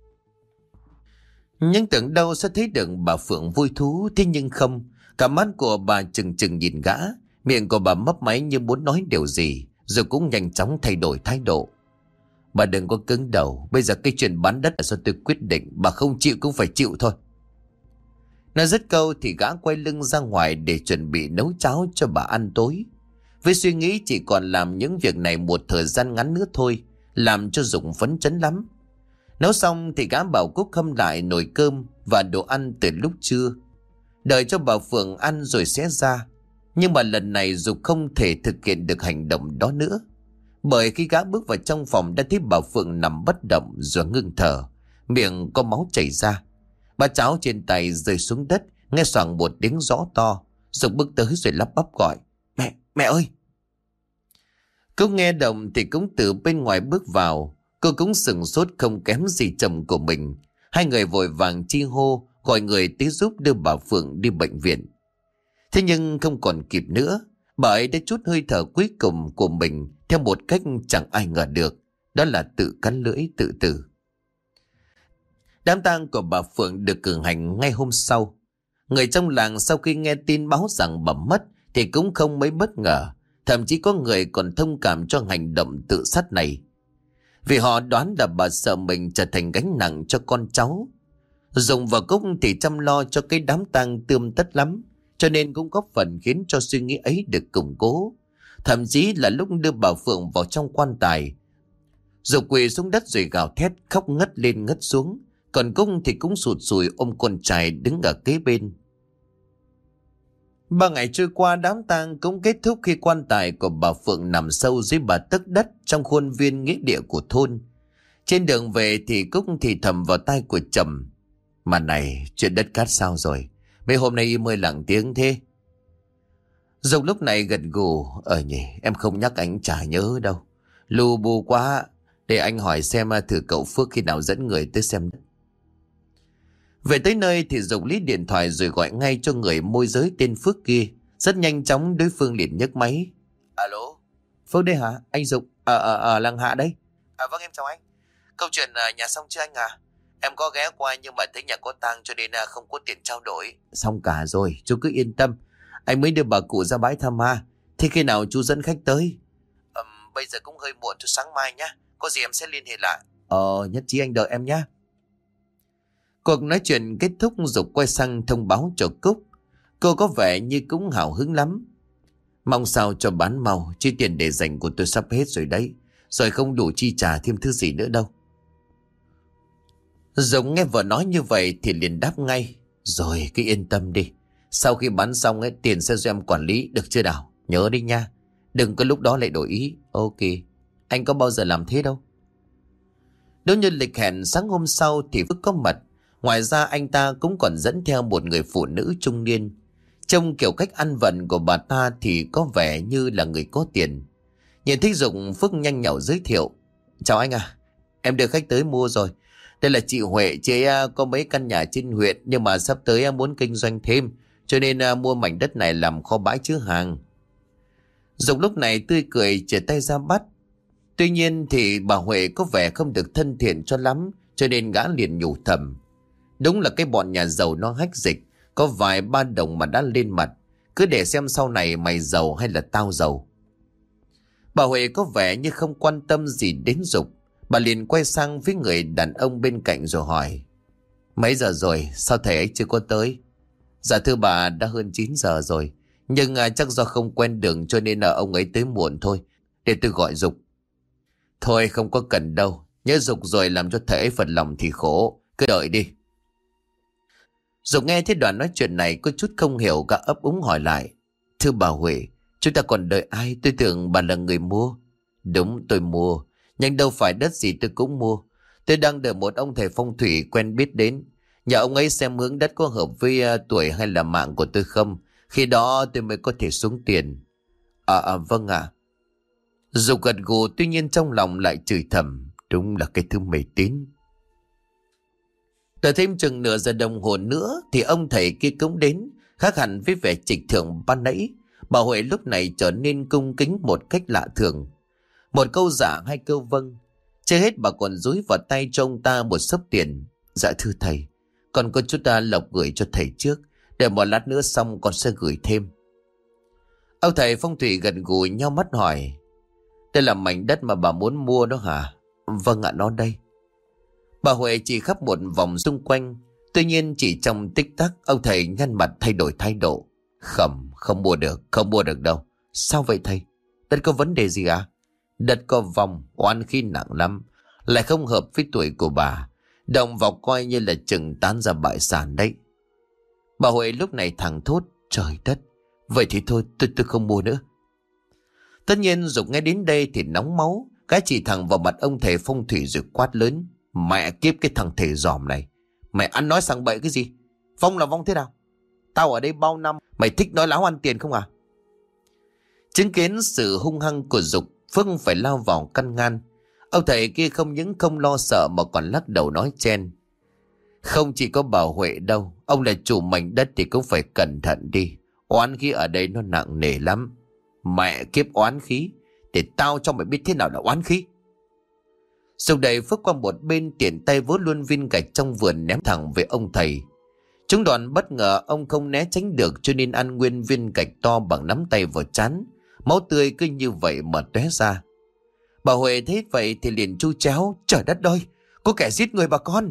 Nhưng tưởng đâu sẽ thấy được bà Phượng vui thú, thế nhưng không. Cả mắt của bà trừng trừng nhìn gã, miệng của bà mấp máy như muốn nói điều gì, rồi cũng nhanh chóng thay đổi thái độ. Bà đừng có cứng đầu, bây giờ cái chuyện bán đất là do tôi quyết định, bà không chịu cũng phải chịu thôi. Nói dứt câu thì gã quay lưng ra ngoài để chuẩn bị nấu cháo cho bà ăn tối. Với suy nghĩ chỉ còn làm những việc này một thời gian ngắn nữa thôi, làm cho Dục phấn chấn lắm. Nấu xong thì gã bảo Cúc hâm lại nồi cơm và đồ ăn từ lúc trưa. Đợi cho bà Phượng ăn rồi sẽ ra. Nhưng mà lần này Dục không thể thực hiện được hành động đó nữa. Bởi khi gã bước vào trong phòng đã thấy bà Phượng nằm bất động rồi ngưng thở, miệng có máu chảy ra. Bát cháo trên tay rơi xuống đất, nghe xoảng một tiếng rõ to. Dục bước tới rồi lắp bắp gọi: Mẹ ơi! Cúc nghe động thì cũng từ bên ngoài bước vào. Cô cũng sửng sốt không kém gì chồng của mình. Hai người vội vàng chi hô gọi người tới giúp đưa bà Phượng đi bệnh viện. Thế nhưng không còn kịp nữa, bà ấy đã trút hơi thở cuối cùng của mình theo một cách chẳng ai ngờ được, đó là tự cắn lưỡi tự tử. Đám tang của bà Phượng được cử hành ngay hôm sau. Người trong làng sau khi nghe tin báo rằng bà mất thì cũng không mấy bất ngờ, thậm chí có người còn thông cảm cho hành động tự sát này. Vì họ đoán là bà sợ mình trở thành gánh nặng cho con cháu. Dùng và Cúc thì chăm lo cho cái đám tang tươm tất lắm, cho nên cũng góp phần khiến cho suy nghĩ ấy được củng cố. Thậm chí là lúc đưa bà Phượng vào trong quan tài, Dục quỳ xuống đất rồi gào thét khóc ngất lên ngất xuống. Còn Cúc thì cũng sụt sùi ôm con trai đứng ở kế bên. 3 ngày trôi qua, đám tang cũng kết thúc khi quan tài của bà Phượng nằm sâu dưới bà tấc đất trong khuôn viên nghĩa địa của thôn. Trên đường về thì Cúc thì thầm vào tai của chồng: "Mà này, chuyện đất cát sao rồi? Mấy hôm nay im hơi lặng tiếng thế." Dục lúc này gật gù: Nhỉ, em không nhắc anh chả nhớ đâu. Lu bu quá, để anh hỏi xem thử cậu Phước khi nào dẫn người tới xem đất." Về tới nơi thì Dục lấy điện thoại rồi gọi ngay cho người môi giới tên Phước kia. Rất nhanh chóng đối phương liền nhấc máy. "Alo, Phước đây hả? Anh Dục ở làng Hạ đây." "Vâng, em chào anh. Câu chuyện nhà xong chưa anh à? Em có ghé qua nhưng mà thấy nhà có tang cho nên không có tiền trao đổi." "Xong cả rồi, chú cứ yên tâm. Anh mới đưa bà cụ ra bãi thăm ma. Thế khi nào chú dẫn khách tới?" Bây giờ cũng hơi muộn, cho sáng mai nhá. Có gì em sẽ liên hệ lại." Nhất trí, anh đợi em nhá." Cuộc nói chuyện kết thúc, Dục quay sang thông báo cho Cúc. Cô có vẻ như cũng hào hứng lắm. "Mong sao cho bán mau, chi tiền để dành của tôi sắp hết rồi đấy. Rồi không đủ chi trả thêm thứ gì nữa đâu." Dục nghe vợ nói như vậy thì liền đáp ngay: "Rồi, cứ yên tâm đi. Sau khi bán xong tiền sẽ do em quản lý, được chưa nào? Nhớ đi nha. Đừng có lúc đó lại đổi ý." "Ok, anh có bao giờ làm thế đâu." Đúng như lịch hẹn, sáng hôm sau thì Phước có mặt. Ngoài ra anh ta cũng còn dẫn theo một người phụ nữ trung niên. Trông kiểu cách ăn vận của bà ta thì có vẻ như là người có tiền. Nhìn thấy Dục, Phước nhanh nhảu giới thiệu: "Chào anh à, em đưa khách tới mua rồi. Đây là chị Huệ, chị ấy có mấy căn nhà trên huyện nhưng mà sắp tới muốn kinh doanh thêm, cho nên mua mảnh đất này làm kho bãi chứa hàng." Dục lúc này tươi cười chìa tay ra bắt. Tuy nhiên thì bà Huệ có vẻ không được thân thiện cho lắm, cho nên gã liền nhủ thầm: đúng là cái bọn nhà giàu nó hách dịch, có vài ba đồng mà đã lên mặt. Cứ để xem sau này mày giàu hay là tao giàu. Bà Huệ có vẻ như không quan tâm gì đến Dục. Bà liền quay sang với người đàn ông bên cạnh rồi hỏi: "Mấy giờ rồi, sao thầy ấy chưa có tới?" "Dạ thưa bà, đã hơn 9 giờ rồi. Nhưng chắc do không quen đường cho nên là ông ấy tới muộn thôi. Để tôi gọi Dục." "Thôi không có cần đâu. Nhớ Dục rồi làm cho thầy ấy phật lòng thì khổ. Cứ đợi đi." Dục nghe thấy đoạn nói chuyện này có chút không hiểu, gã ấp úng hỏi lại: "Thưa bà Huệ, chúng ta còn đợi ai? Tôi tưởng bà là người mua." "Đúng, tôi mua. Nhưng đâu phải đất gì tôi cũng mua. Tôi đang đợi một ông thầy phong thủy quen biết đến. Nhờ ông ấy xem hướng đất có hợp với tuổi hay là mạng của tôi không. Khi đó tôi mới có thể xuống tiền." Vâng ạ." Dục gật gù, tuy nhiên trong lòng lại chửi thầm: đúng là cái thứ mê tín. Đợi thêm chừng nửa giờ đồng hồ nữa thì ông thầy kia cũng đến. Khác hẳn với vẻ trịch thượng ban nãy, bà Huệ lúc này trở nên cung kính một cách lạ thường. Một câu dạ hai câu vâng. Chưa hết bà còn dúi vào tay cho ông ta một xấp tiền. "Dạ thưa thầy, con có chút lộc gửi cho thầy trước. Để một lát nữa xong con sẽ gửi thêm." Ông thầy phong thủy gật gù nhao mắt hỏi: "Đây là mảnh đất mà bà muốn mua đó hả?" "Vâng ạ, nó đây." Bà Huệ chỉ khắp một vòng xung quanh. Tuy nhiên chỉ trong tích tắc, ông thầy nhăn mặt thay đổi thái độ: Không mua được, không mua được đâu." "Sao vậy thầy? Đất có vấn đề gì à?" "Đất có vong, oan khí nặng lắm. Lại không hợp với tuổi của bà. Động vào coi như là chừng tán ra bại sản đấy." Bà Huệ lúc này thẳng thốt: "Trời đất, vậy thì thôi, tôi không mua nữa." Tất nhiên Dục nghe đến đây thì nóng máu. Cái chỉ thẳng vào mặt ông thầy phong thủy rồi quát lớn: "Mẹ kiếp cái thằng thầy giòm này, mày ăn nói sằng bậy cái gì? Vong là vong thế nào? Tao ở đây bao năm, mày thích nói láo ăn tiền không à?" Chứng kiến sự hung hăng của Dục, Phương phải lao vào căn ngăn. Ông thầy kia không những không lo sợ mà còn lắc đầu nói chen: Không chỉ có bà Huệ đâu, ông là chủ mảnh đất thì cũng phải cẩn thận đi. Oán khí ở đây nó nặng nề lắm. Mẹ kiếp oán khí, để tao cho mày biết thế nào là oán khí. Xong đầy phước qua một bên, tiện tay vớ luôn viên gạch trong vườn ném thẳng về ông thầy. Chúng đoàn bất ngờ ông không né tránh được, cho nên ăn nguyên viên gạch to bằng nắm tay vào trán. Máu tươi cứ như vậy mà tóe ra. Bà Huệ thấy vậy thì liền chu chéo: Trời đất ơi, có kẻ giết người bà con.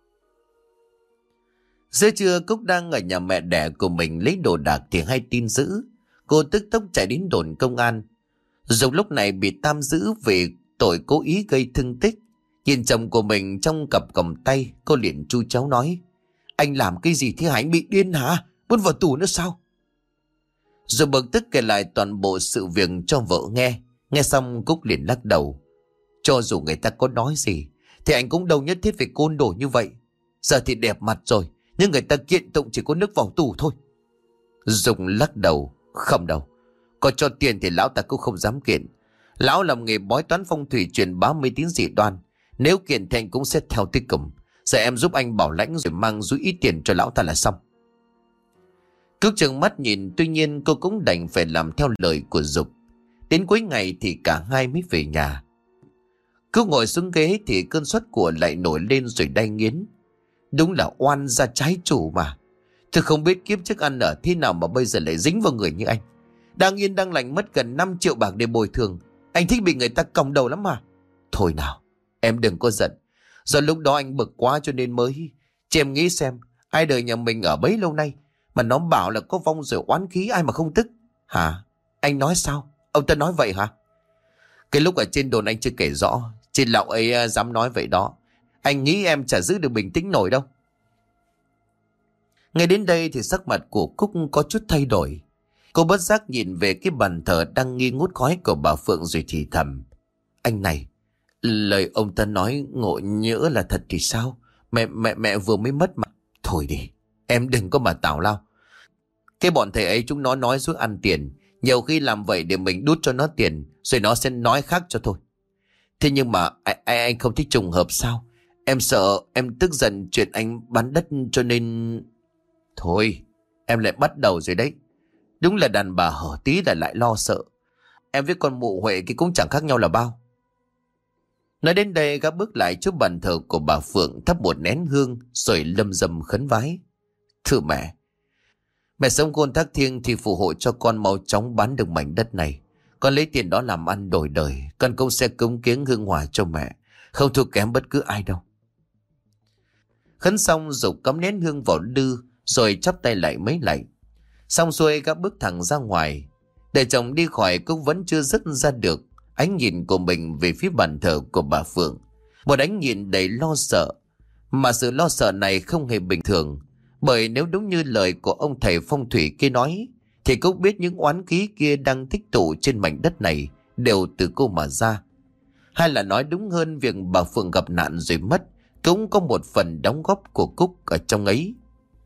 Giữa trưa Cúc đang ở nhà mẹ đẻ của mình lấy đồ đạc thì hay tin dữ. Cô tức tốc chạy đến đồn công an. Dục lúc này bị tạm giữ về tội cố ý gây thương tích. Nhìn chồng của mình trong cặp còng tay, cô liền chu chéo nói: Anh làm cái gì thế hả? Anh bị điên hả? Muốn vào tù nữa sao? Rồi bực tức kể lại toàn bộ sự việc cho vợ nghe. Nghe xong Cúc liền lắc đầu: Cho dù người ta có nói gì thì anh cũng đâu nhất thiết phải côn đồ như vậy. Giờ thì đẹp mặt rồi, nhưng người ta kiện tụng chỉ có nước vào tù thôi. Dung lắc đầu: Không đâu, có cho tiền thì lão ta cũng không dám kiện. Lão làm nghề bói toán phong thủy, truyền bá mê tín dị đoan. Nếu kiện thì anh cũng sẽ theo tới cùng. Giờ em giúp anh bảo lãnh rồi mang dúi ít tiền cho lão ta là xong. Cúc trừng mắt nhìn, tuy nhiên cô cũng đành phải làm theo lời của Dục. Đến cuối ngày thì cả hai mới về nhà. Cúc ngồi xuống ghế thì cơn sốt của lại nổi lên rồi đay nghiến. Đúng là oan gia trái chủ mà. Tôi không biết kiếp trước ăn ở thế nào mà bây giờ lại dính vào người như anh. Đang yên đang lành mất gần 5 triệu bạc để bồi thường. Anh thích bị người ta còng đầu lắm mà. Thôi nào, em đừng có giận. Do lúc đó anh bực quá cho nên mới... Chị em nghĩ xem, ai đời nhà mình ở bấy lâu nay mà nó bảo là có vong rồi oán khí, ai mà không tức. Hả? Anh nói sao? Ông ta nói vậy hả? Cái lúc ở trên đồn anh chưa kể rõ, trên lão ấy dám nói vậy đó. Anh nghĩ em chả giữ được bình tĩnh nổi đâu. Ngay đến đây thì sắc mặt của Cúc có chút thay đổi. Cô bất giác nhìn về cái bàn thờ đang nghi ngút khói của bà Phượng rồi thì thầm: Anh này, lời ông ta nói ngộ nhỡ là thật thì sao? Mẹ vừa mới mất mà. Thôi đi, em đừng có mà tào lao. Cái bọn thầy ấy chúng nó nói suốt ăn tiền. Nhiều khi làm vậy để mình đút cho nó tiền, rồi nó sẽ nói khác cho thôi. Thế nhưng mà anh không thích trùng hợp sao? Em sợ em tức giận chuyện anh bán đất cho nên... Thôi, em lại bắt đầu rồi đấy. Đúng là đàn bà hở tí là lại lo sợ. Em với con mụ Huệ kia cũng chẳng khác nhau là bao. Nói đến đây gã bước lại trước bàn thờ của bà Phượng, thắp một nén hương rồi lâm dâm khấn vái: Thưa mẹ, mẹ sống khôn thác thiêng thì phù hộ cho con mau chóng bán được mảnh đất này. Con lấy tiền đó làm ăn đổi đời. Con cũng sẽ cúng kiếng hương hỏa cho mẹ, không thua kém bất cứ ai đâu. Khấn xong Dục cắm nén hương vào lư rồi chắp tay lại mấy lạy. Xong xuôi gã bước thẳng ra ngoài. Để chồng đi khỏi cũng vẫn chưa dứt ra được ánh nhìn của mình về phía bàn thờ của bà Phượng. Một ánh nhìn đầy lo sợ. Mà sự lo sợ này không hề bình thường. Bởi nếu đúng như lời của ông thầy phong thủy kia nói, thì cũng biết những oán khí kia đang tích tụ trên mảnh đất này đều từ cô mà ra. Hay là nói đúng hơn, việc bà Phượng gặp nạn rồi mất cũng có một phần đóng góp của Cúc ở trong ấy.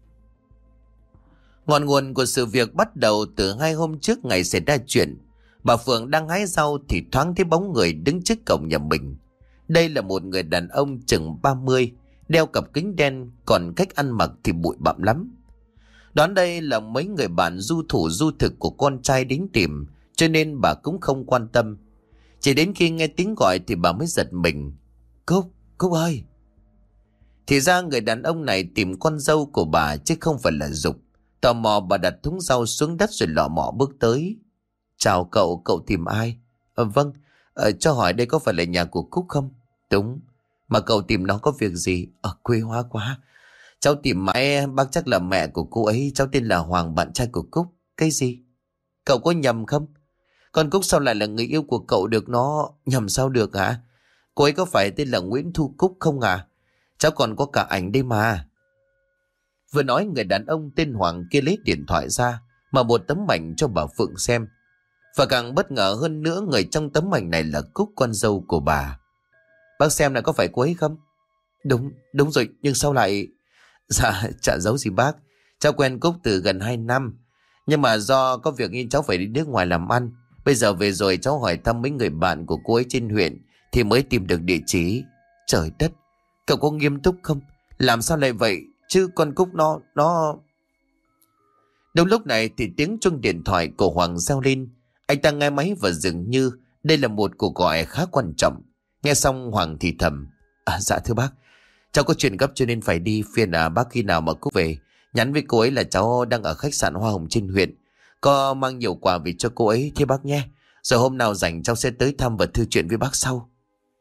Ngọn nguồn của sự việc bắt đầu từ 2 hôm trước ngày xảy ra chuyện. Bà Phượng đang hái rau thì thoáng thấy bóng người đứng trước cổng nhà mình. Đây là một người đàn ông chừng 30, đeo cặp kính đen, còn cách ăn mặc thì bụi bặm lắm. Đoán đây là mấy người bạn du thủ du thực của con trai đến tìm, cho nên bà cũng không quan tâm. Chỉ đến khi nghe tiếng gọi thì bà mới giật mình. Cúc ơi! Thì ra người đàn ông này tìm con dâu của bà chứ không phải là Dục. Tò mò bà đặt thúng rau xuống đất rồi lọ mọ bước tới. Chào cậu, cậu tìm ai? Vâng, cho hỏi đây có phải là nhà của Cúc không? Đúng, mà cậu tìm nó có việc gì? Quê hóa quá. Cháu tìm mãi, bác chắc là mẹ của cô ấy. Cháu tên là Hoàng, bạn trai của Cúc. Cái gì? Cậu có nhầm không? Con Cúc sao lại là người yêu của cậu được? Nó nhầm sao được hả? Cô ấy có phải tên là Nguyễn Thu Cúc không à? Cháu còn có cả ảnh đây mà. Vừa nói người đàn ông tên Hoàng kia lấy điện thoại ra mà một tấm ảnh cho bà Phượng xem. Và càng bất ngờ hơn nữa, người trong tấm ảnh này là Cúc, con dâu của bà. Bác xem là có phải cô ấy không? Đúng rồi, nhưng sao lại... Dạ, chả giấu gì bác. Cháu quen Cúc từ gần 2 năm. Nhưng mà do có việc nên cháu phải đi nước ngoài làm ăn. Bây giờ về rồi cháu hỏi thăm mấy người bạn của cô ấy trên huyện thì mới tìm được địa chỉ. Trời đất, cậu có nghiêm túc không? Làm sao lại vậy? Chứ con Cúc nó... Đúng lúc này thì tiếng chuông điện thoại của Hoàng reo lên. Anh ta nghe máy và dường như đây là một cuộc gọi khá quan trọng. Nghe xong Hoàng thì thầm. Dạ thưa bác, cháu có chuyện gấp cho nên phải đi. Phiền bác khi nào mà Cúc về nhắn với cô ấy là cháu đang ở khách sạn Hoa Hồng trên huyện, có mang nhiều quà về cho cô ấy thế bác nhé. Rồi hôm nào rảnh cháu sẽ tới thăm và thư chuyện với bác sau.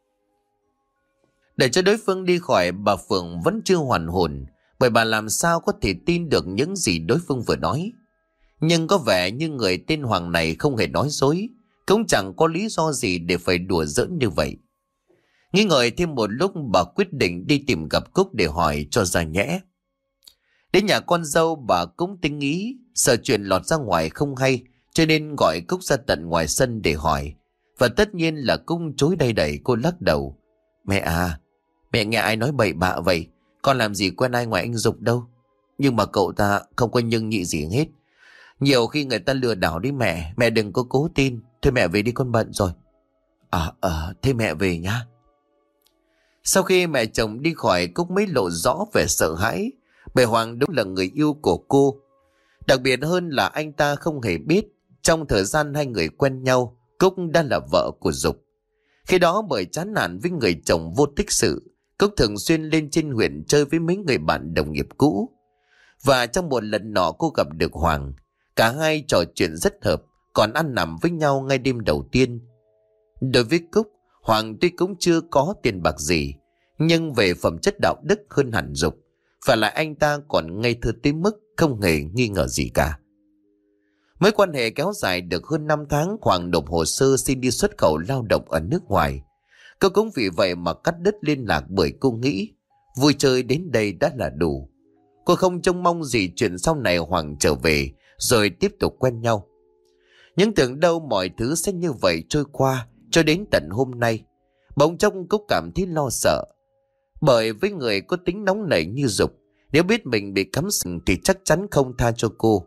Để cho đối phương đi khỏi, bà Phượng vẫn chưa hoàn hồn, bởi bà làm sao có thể tin được những gì đối phương vừa nói. Nhưng có vẻ như người tên Hoàng này không hề nói dối, cũng chẳng có lý do gì để phải đùa giỡn như vậy. Nghi ngờ thêm một lúc, bà quyết định đi tìm gặp Cúc để hỏi cho ra nhẽ. Đến nhà con dâu, bà cũng tính ý, sợ chuyện lọt ra ngoài không hay, cho nên gọi Cúc ra tận ngoài sân để hỏi. Và tất nhiên là Cúc chối đầy đẩy. Cô lắc đầu. Mẹ à, mẹ nghe ai nói bậy bạ vậy? Con làm gì quen ai ngoài anh Dục đâu. Nhưng mà cậu ta không có nhưng nhị gì hết. Nhiều khi người ta lừa đảo đi mẹ. Mẹ đừng có cố tin. Thôi mẹ về đi, con bận rồi. Thế mẹ về nhá. Sau khi mẹ chồng đi khỏi, Cúc mới lộ rõ vẻ sợ hãi. Bởi Hoàng đúng là người yêu của cô. Đặc biệt hơn là anh ta không hề biết trong thời gian hai người quen nhau, Cúc đã là vợ của Dục. Khi đó bởi chán nản với người chồng vô tích sự, Cúc thường xuyên lên trên huyện chơi với mấy người bạn đồng nghiệp cũ. Và trong một lần nọ cô gặp được Hoàng. Cả hai trò chuyện rất hợp, còn ăn nằm với nhau ngay đêm đầu tiên. Đối với Cúc, Hoàng tuy cũng chưa có tiền bạc gì, nhưng về phẩm chất đạo đức hơn hẳn Dục. Phải là anh ta còn ngây thơ tới mức không hề nghi ngờ gì cả. Mối quan hệ kéo dài được hơn 5 tháng, Hoàng nộp hồ sơ xin đi xuất khẩu lao động ở nước ngoài. Cô cũng vì vậy mà cắt đứt liên lạc, bởi cô nghĩ vui chơi đến đây đã là đủ. Cô không trông mong gì chuyện sau này Hoàng trở về rồi tiếp tục quen nhau. Nhưng tưởng đâu mọi thứ sẽ như vậy trôi qua, cho đến tận hôm nay. Bỗng chốc Cúc cảm thấy lo sợ. Bởi với người có tính nóng nảy như Dục, nếu biết mình bị cắm sừng thì chắc chắn không tha cho cô.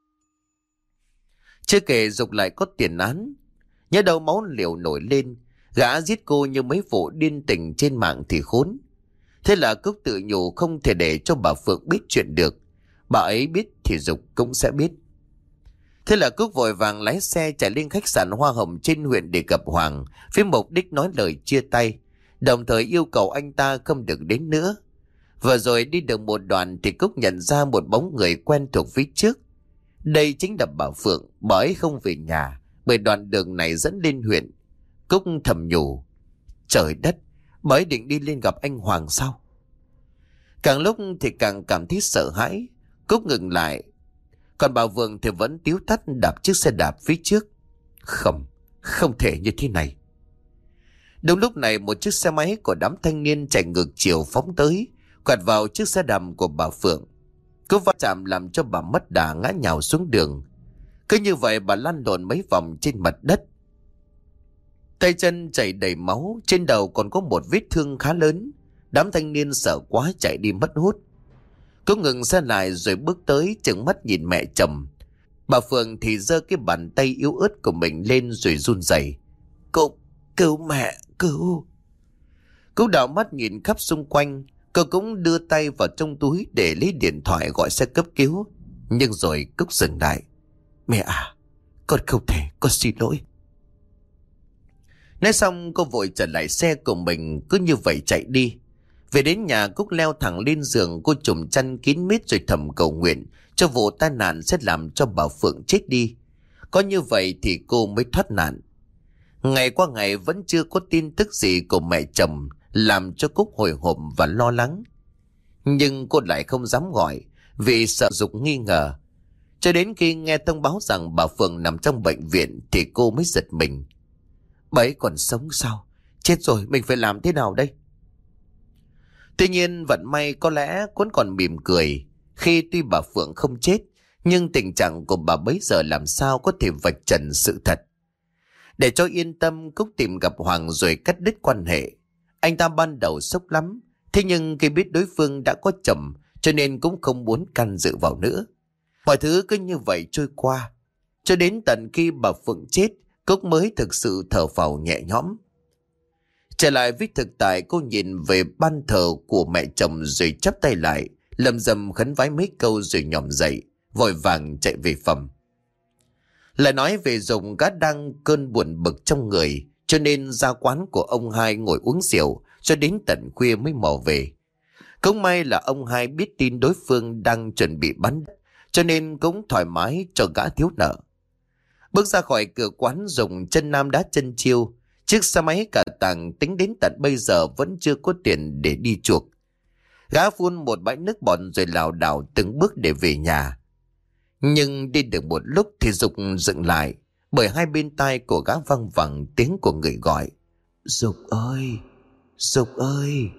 Chưa kể Dục lại có tiền án. Nhớ đầu máu liều nổi lên, gã giết cô như mấy vụ điên tình trên mạng thì khốn. Thế là Cúc tự nhủ không thể để cho bà Phượng biết chuyện được. Bà ấy biết thì Dục cũng sẽ biết. Thế là Cúc vội vàng lái xe chạy lên khách sạn Hoa Hồng trên huyện để gặp Hoàng, với mục đích nói lời chia tay, đồng thời yêu cầu anh ta không được đến nữa. Vừa rồi đi được một đoạn thì Cúc nhận ra một bóng người quen thuộc phía trước. Đây chính là bà Phượng. Bà ấy không về nhà bởi đoạn đường này dẫn lên huyện. Cúc thầm nhủ, trời đất, bà ấy định đi lên gặp anh Hoàng sao? Càng lúc thì càng cảm thấy sợ hãi. Cúc ngừng lại, còn bà Phượng thì vẫn tíu tắt đạp chiếc xe đạp phía trước. Không thể như thế này. Đúng lúc này một chiếc xe máy của đám thanh niên chạy ngược chiều phóng tới, quẹt vào chiếc xe đạp của bà Phượng. Cú va chạm làm cho bà mất đà ngã nhào xuống đường. Cứ như vậy bà lăn lộn mấy vòng trên mặt đất. Tay chân chảy đầy máu, trên đầu còn có một vết thương khá lớn. Đám thanh niên sợ quá chạy đi mất hút. Cú ngừng xe lại rồi bước tới, trừng mắt nhìn mẹ chồng. Bà Phượng thì giơ cái bàn tay yếu ớt của mình lên rồi run rẩy. Cứu mẹ, cứu. Cú đảo mắt nhìn khắp xung quanh. Cô cũng đưa tay vào trong túi để lấy điện thoại gọi xe cấp cứu. Nhưng rồi Cúc dừng lại. Mẹ à, con không thể, con xin lỗi. Nói xong cô vội trở lại xe của mình, cứ như vậy chạy đi. Về đến nhà, Cúc leo thẳng lên giường, cô trùm chăn kín mít rồi thầm cầu nguyện cho vụ tai nạn sẽ làm cho bà Phượng chết đi. Có như vậy thì cô mới thoát nạn. Ngày qua ngày vẫn chưa có tin tức gì của mẹ chồng, làm cho Cúc hồi hộp và lo lắng. Nhưng cô lại không dám gọi vì sợ Dục nghi ngờ. Cho đến khi nghe thông báo rằng bà Phượng nằm trong bệnh viện thì cô mới giật mình. Bà ấy còn sống sao? Chết rồi, mình phải làm thế nào đây? Tuy nhiên vận may có lẽ cũng còn mỉm cười, khi tuy bà Phượng không chết, nhưng tình trạng của bà bấy giờ làm sao có thể vạch trần sự thật. Để cho yên tâm, Cúc tìm gặp Hoàng rồi cắt đứt quan hệ. Anh ta ban đầu sốc lắm, thế nhưng khi biết đối phương đã có chồng cho nên cũng không muốn can dự vào nữa. Mọi thứ cứ như vậy trôi qua, cho đến tận khi bà Phượng chết, Cúc mới thực sự thở phào nhẹ nhõm. Trở lại với thực tại, cô nhìn về ban thờ của mẹ chồng rồi chắp tay lại, lầm rầm khấn vái mấy câu rồi nhòm dậy, vội vàng chạy về phòng. Lại nói về Dùng, gã đang cơn buồn bực trong người, cho nên ra quán của ông Hai ngồi uống rượu cho đến tận khuya mới mò về. Cũng may là ông Hai biết tin đối phương đang chuẩn bị bán đất, cho nên cũng thoải mái cho gã thiếu nợ. Bước ra khỏi cửa quán, Dùng chân nam đá chân chiêu, chiếc xe máy cả tàng tính đến tận bây giờ vẫn chưa có tiền để đi chuộc. Gã phun một bãi nước bọt rồi lảo đảo từng bước để về nhà. Nhưng đi được một lúc thì Dục dừng lại, bởi hai bên tai của gã văng vẳng tiếng của người gọi: "Dục ơi, Dục ơi."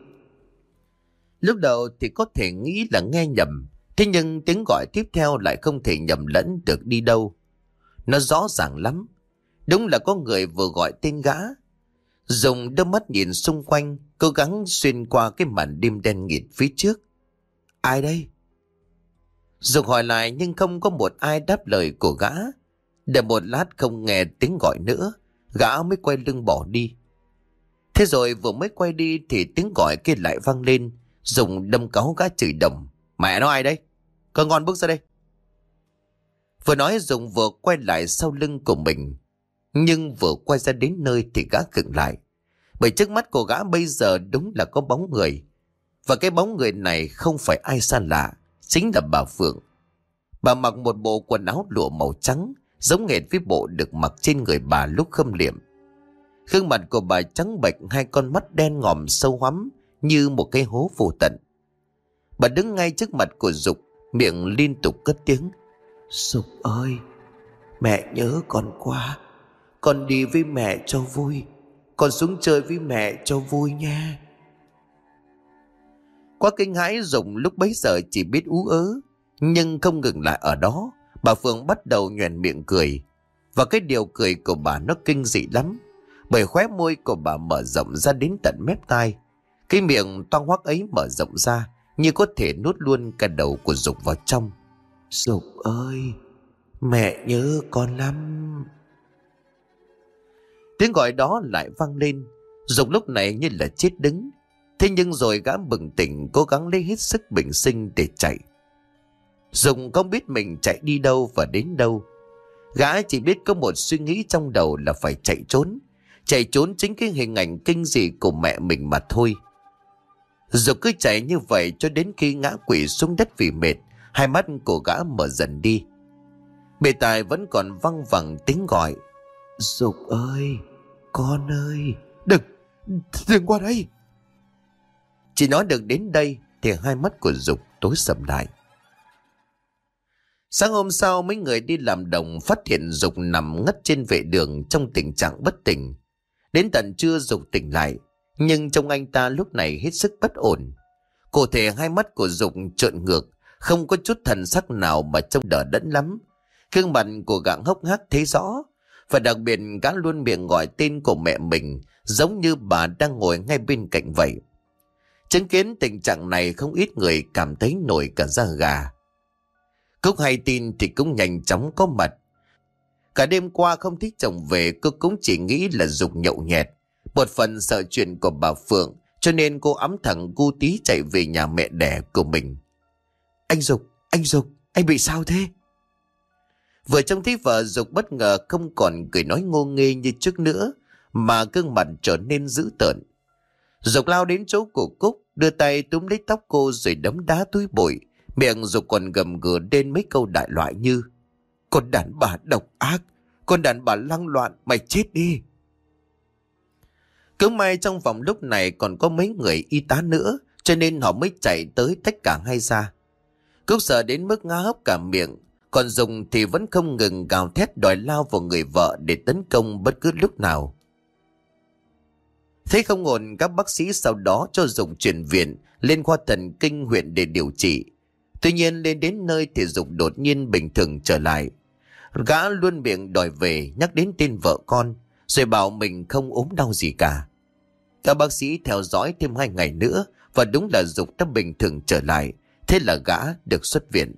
Lúc đầu thì có thể nghĩ là nghe nhầm, thế nhưng tiếng gọi tiếp theo lại không thể nhầm lẫn được đi đâu. Nó rõ ràng lắm, đúng là có người vừa gọi tên gã. Dùng đôi mắt nhìn xung quanh, cố gắng xuyên qua cái màn đêm đen nghịt phía trước. "Ai đây?" Dùng hỏi lại nhưng không có một ai đáp lời của gã. Đợi một lát không nghe tiếng gọi nữa, gã mới quay lưng bỏ đi. Thế rồi vừa mới quay đi thì tiếng gọi kia lại vang lên. Dùng đâm cáu gã chửi đồng: "Mẹ nó, ai đấy? Con ngon bước ra đây." Vừa nói Dùng vừa quay lại sau lưng của mình, nhưng vừa quay ra đến nơi thì gã khựng lại, bởi trước mắt của gã bây giờ đúng là có bóng người. Và cái bóng người này không phải ai xa lạ, chính là bà Phượng. Bà mặc một bộ quần áo lụa màu trắng, giống hệt với bộ được mặc trên người bà lúc khâm liệm. Gương mặt của bà trắng bệch, hai con mắt đen ngòm sâu hoắm như một cái hố vô tận. Bà đứng ngay trước mặt của Dục, miệng liên tục cất tiếng: "Dục ơi, mẹ nhớ con quá. Con đi với mẹ cho vui. Con xuống chơi với mẹ cho vui nha." Quá kinh hãi, Dục lúc bấy giờ chỉ biết ú ớ. Nhưng không ngừng lại ở đó, bà Phượng bắt đầu nhoẻn miệng cười. Và cái điều cười của bà nó kinh dị lắm, bởi khóe môi của bà mở rộng ra đến tận mép tai. Cái miệng toang hoác ấy mở rộng ra, như có thể nuốt luôn cả đầu của Dục vào trong. "Dục ơi, mẹ nhớ con lắm." Tiếng gọi đó lại vang lên. Dục lúc này như là chết đứng. Thế nhưng rồi gã bừng tỉnh, cố gắng lấy hết sức bình sinh để chạy. Dục không biết mình chạy đi đâu và đến đâu. Gã chỉ biết có một suy nghĩ trong đầu là phải chạy trốn. Chạy trốn chính cái hình ảnh kinh dị của mẹ mình mà thôi. Dục cứ chạy như vậy cho đến khi ngã quỵ xuống đất vì mệt. Hai mắt của gã mở dần đi. Bề tai vẫn còn văng vẳng tiếng gọi: "Dục ơi, con ơi, đừng qua đây." Chỉ nói được đến đây thì hai mắt của Dục tối sầm lại. Sáng hôm sau, mấy người đi làm đồng phát hiện Dục nằm ngất trên vệ đường trong tình trạng bất tỉnh. Đến tận trưa Dục tỉnh lại, nhưng trông anh ta lúc này hết sức bất ổn. Cụ thể hai mắt của Dục trợn ngược, không có chút thần sắc nào mà trông đờ đẫn lắm. Gương mặt của gã hốc hác thấy rõ, và đặc biệt gã luôn miệng gọi tên của mẹ mình, giống như bà đang ngồi ngay bên cạnh vậy. Chứng kiến tình trạng này, không ít người cảm thấy nổi cả da gà. Cúc hay tin thì cũng nhanh chóng có mặt. Cả đêm qua không thích chồng về, cô cũng chỉ nghĩ là Dục nhậu nhẹt. Một phần sợ chuyện của bà Phượng, cho nên cô ẵm thẳng gu tí chạy về nhà mẹ đẻ của mình. Anh Dục, anh bị sao thế?" Vừa trông thấy vợ, Dục bất ngờ không còn cười nói ngô nghê như trước nữa, mà gương mặt trở nên dữ tợn. Dục lao đến chỗ của Cúc, đưa tay túm lấy tóc cô rồi đấm đá túi bụi. Miệng Dục còn gầm gừ lên mấy câu đại loại như: "Con đàn bà độc ác, con đàn bà lăng loạn, mày chết đi." Cứ may trong phòng lúc này còn có mấy người y tá nữa, cho nên họ mới chạy tới tách cả hai ra. Cúc sợ đến mức ngá hốc cả miệng, còn Dùng thì vẫn không ngừng gào thét đòi lao vào người vợ để tấn công bất cứ lúc nào. Thấy không ổn, các bác sĩ sau đó cho Dục chuyển viện lên khoa thần kinh huyện để điều trị. Tuy nhiên lên đến nơi thì Dục đột nhiên bình thường trở lại. Gã luôn miệng đòi về, nhắc đến tên vợ con, rồi bảo mình không ốm đau gì cả. Các bác sĩ theo dõi thêm 2 ngày nữa, và đúng là Dục đã bình thường trở lại. Thế là gã được xuất viện.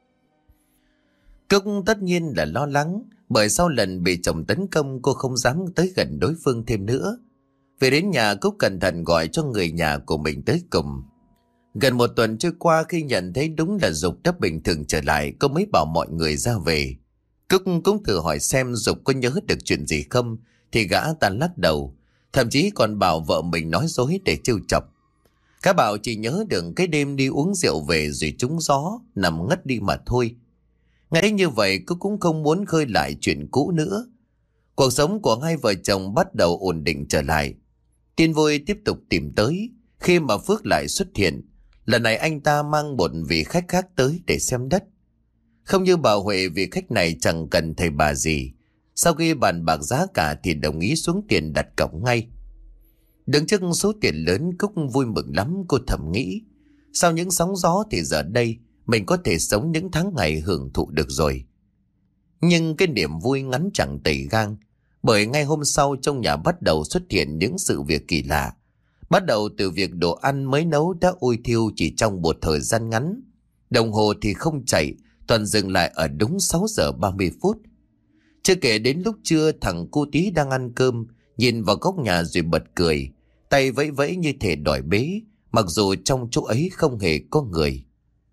Cúc tất nhiên là lo lắng, bởi sau lần bị chồng tấn công cô không dám tới gần đối phương thêm nữa. Về đến nhà, Cúc cẩn thận gọi cho người nhà của mình tới cùng. Gần một tuần trôi qua, khi nhận thấy đúng là Dục đã bình thường trở lại, cô mới bảo mọi người ra về. Cúc cũng thử hỏi xem Dục có nhớ được chuyện gì không, thì gã ta lắc đầu, thậm chí còn bảo vợ mình nói dối để trêu chọc. Gã bảo chỉ nhớ được cái đêm đi uống rượu về rồi trúng gió, nằm ngất đi mà thôi. Ngay như vậy, Cúc cũng không muốn khơi lại chuyện cũ nữa. Cuộc sống của hai vợ chồng bắt đầu ổn định trở lại. Tin vui tiếp tục tìm tới khi mà Phước lại xuất hiện. Lần này anh ta mang một vị khách khác tới để xem đất. Không như bà Huệ, vị khách này chẳng cần thầy bà gì. Sau khi bàn bạc giá cả thì đồng ý xuống tiền đặt cọc ngay. Đứng trước số tiền lớn, Cúc vui mừng lắm. Cô thầm nghĩ, sau những sóng gió thì giờ đây mình có thể sống những tháng ngày hưởng thụ được rồi. Nhưng cái niềm vui ngắn chẳng tẩy gang, bởi ngay hôm sau trong nhà bắt đầu xuất hiện những sự việc kỳ lạ. Bắt đầu từ việc đồ ăn mới nấu đã ôi thiêu chỉ trong một thời gian ngắn. Đồng hồ thì không chạy, toàn dừng lại ở đúng 6 giờ 30 phút. Chưa kể đến lúc trưa, thằng cu tí đang ăn cơm, nhìn vào góc nhà rồi bật cười, tay vẫy vẫy như thể đòi bế, mặc dù trong chỗ ấy không hề có người.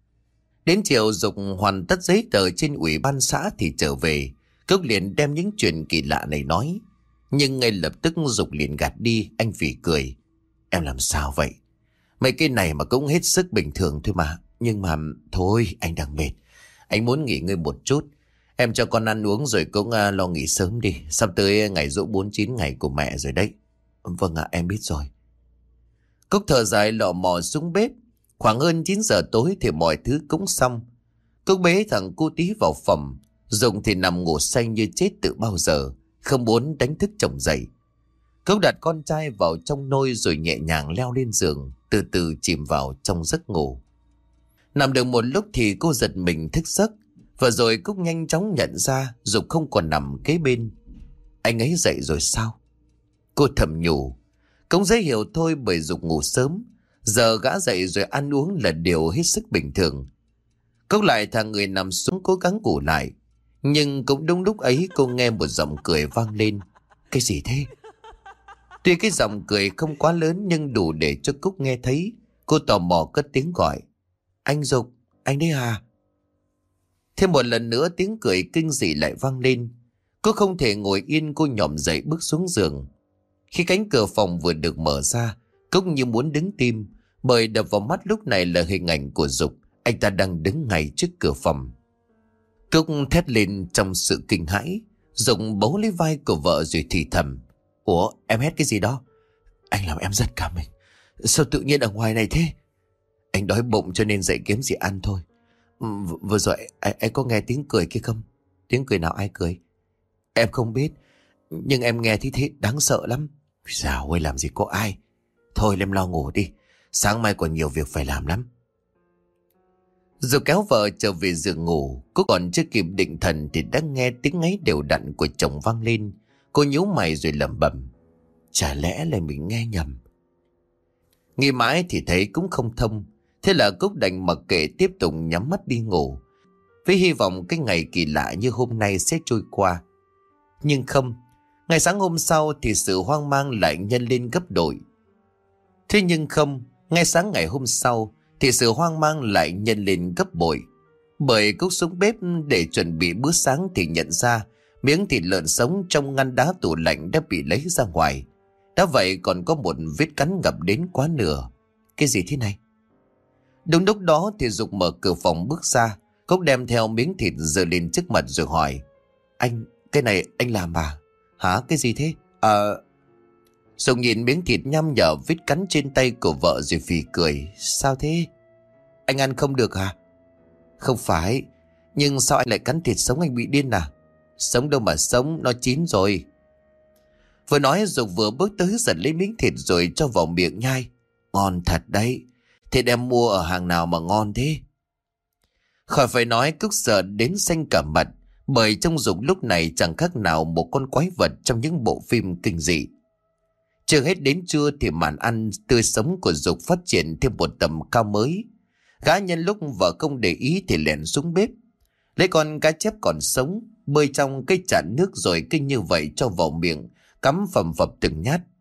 Đến chiều, Dục hoàn tất giấy tờ trên ủy ban xã thì trở về. Cúc liền đem những chuyện kỳ lạ này nói. Nhưng ngay lập tức Dục liền gạt đi. Anh phì cười, em làm sao vậy? Mấy cái này mà cũng hết sức bình thường thôi mà. Nhưng mà thôi, anh đang mệt, anh muốn nghỉ ngơi một chút. Em cho con ăn uống rồi cũng lo nghỉ sớm đi. Sắp tới ngày giỗ 49 ngày của mẹ rồi đấy. Vâng ạ, em biết rồi. Cúc thở dài lọ mò xuống bếp. Khoảng hơn 9 giờ tối thì mọi thứ cũng xong. Cúc bế thằng cu tí vào phòng. Dục thì nằm ngủ say như chết từ bao giờ, không muốn đánh thức chồng dậy. Cúc đặt con trai vào trong nôi rồi nhẹ nhàng leo lên giường, từ từ chìm vào trong giấc ngủ. Nằm được một lúc thì cô giật mình thức giấc. Và rồi Cúc nhanh chóng nhận ra Dục không còn nằm kế bên. Anh ấy dậy rồi sao? Cô thầm nhủ. Cũng dễ hiểu thôi, bởi Dục ngủ sớm, giờ gã dậy rồi ăn uống là điều hết sức bình thường. Cúc lại thả người nằm xuống cố gắng ngủ lại. Nhưng cũng đúng lúc ấy cô nghe một giọng cười vang lên. Cái gì thế? Tuy cái giọng cười không quá lớn nhưng đủ để cho Cúc nghe thấy. Cô tò mò cất tiếng gọi. Anh Dục, anh đấy à? Thêm một lần nữa tiếng cười kinh dị lại vang lên. Cô không thể ngồi yên, cô nhòm dậy bước xuống giường. Khi cánh cửa phòng vừa được mở ra, Cúc như muốn đứng tim, bởi đập vào mắt lúc này là hình ảnh của Dục. Anh ta đang đứng ngay trước cửa phòng. Cúc thét lên trong sự kinh hãi. Dục bấu lấy vai của vợ rồi thì thầm. Ủa, em hét cái gì đó? Anh làm em giật cả mình. Sao tự nhiên ở ngoài này thế? Anh đói bụng cho nên dậy kiếm gì ăn thôi. Vừa rồi anh có nghe tiếng cười kia không? Tiếng cười nào, ai cười? Em không biết, nhưng em nghe thấy thế đáng sợ lắm. Dạo ơi, làm gì có ai. Thôi em lo ngủ đi, sáng mai còn nhiều việc phải làm lắm. Rồi kéo vợ trở về giường ngủ. Cô còn chưa kịp định thần thì đã nghe tiếng ngáy đều đặn của chồng vang lên. Cô nhíu mày rồi lẩm bẩm. Chả lẽ là mình nghe nhầm? Nghĩ mãi thì thấy cũng không thông. Thế là Cúc đành mặc kệ, tiếp tục nhắm mắt đi ngủ, với hy vọng cái ngày kỳ lạ như hôm nay sẽ trôi qua. Nhưng không, ngày sáng hôm sau thì sự hoang mang lại nhân lên gấp bội. Thế nhưng không, ngay sáng ngày hôm sau thì sự hoang mang lại nhân lên gấp bội. Bởi Cúc xuống bếp để chuẩn bị bữa sáng thì nhận ra miếng thịt lợn sống trong ngăn đá tủ lạnh đã bị lấy ra ngoài. Đã vậy còn có một vết cắn ngập đến quá nửa. Cái gì thế này? Đúng lúc đó thì Dục mở cửa phòng bước ra. Cúc đem theo miếng thịt giơ lên trước mặt rồi hỏi. Anh, cái này anh làm à? Hả, cái gì thế? Dục nhìn miếng thịt nhăm nhở vết cắn trên tay của vợ rồi phì cười. Sao thế? Anh ăn không được hả? Không phải, nhưng sao anh lại cắn thịt sống, anh bị điên à? Sống đâu mà sống, nó chín rồi. Vừa nói Dục vừa bước tới giật lấy miếng thịt rồi cho vào miệng nhai. Ngon thật đấy. Thịt em mua ở hàng nào mà ngon thế? Khỏi phải nói, Cúc sợ đến xanh cả mặt, bởi trong Dục lúc này chẳng khác nào một con quái vật trong những bộ phim kinh dị. Chưa hết đến trưa thì màn ăn tươi sống của Dục phát triển thêm một tầm cao mới. Gã nhân lúc vợ không để ý thì lẻn xuống bếp, lấy con cá chép còn sống, bơi trong cái chản nước rồi kinh như vậy cho vào miệng, cắm phầm phập từng nhát.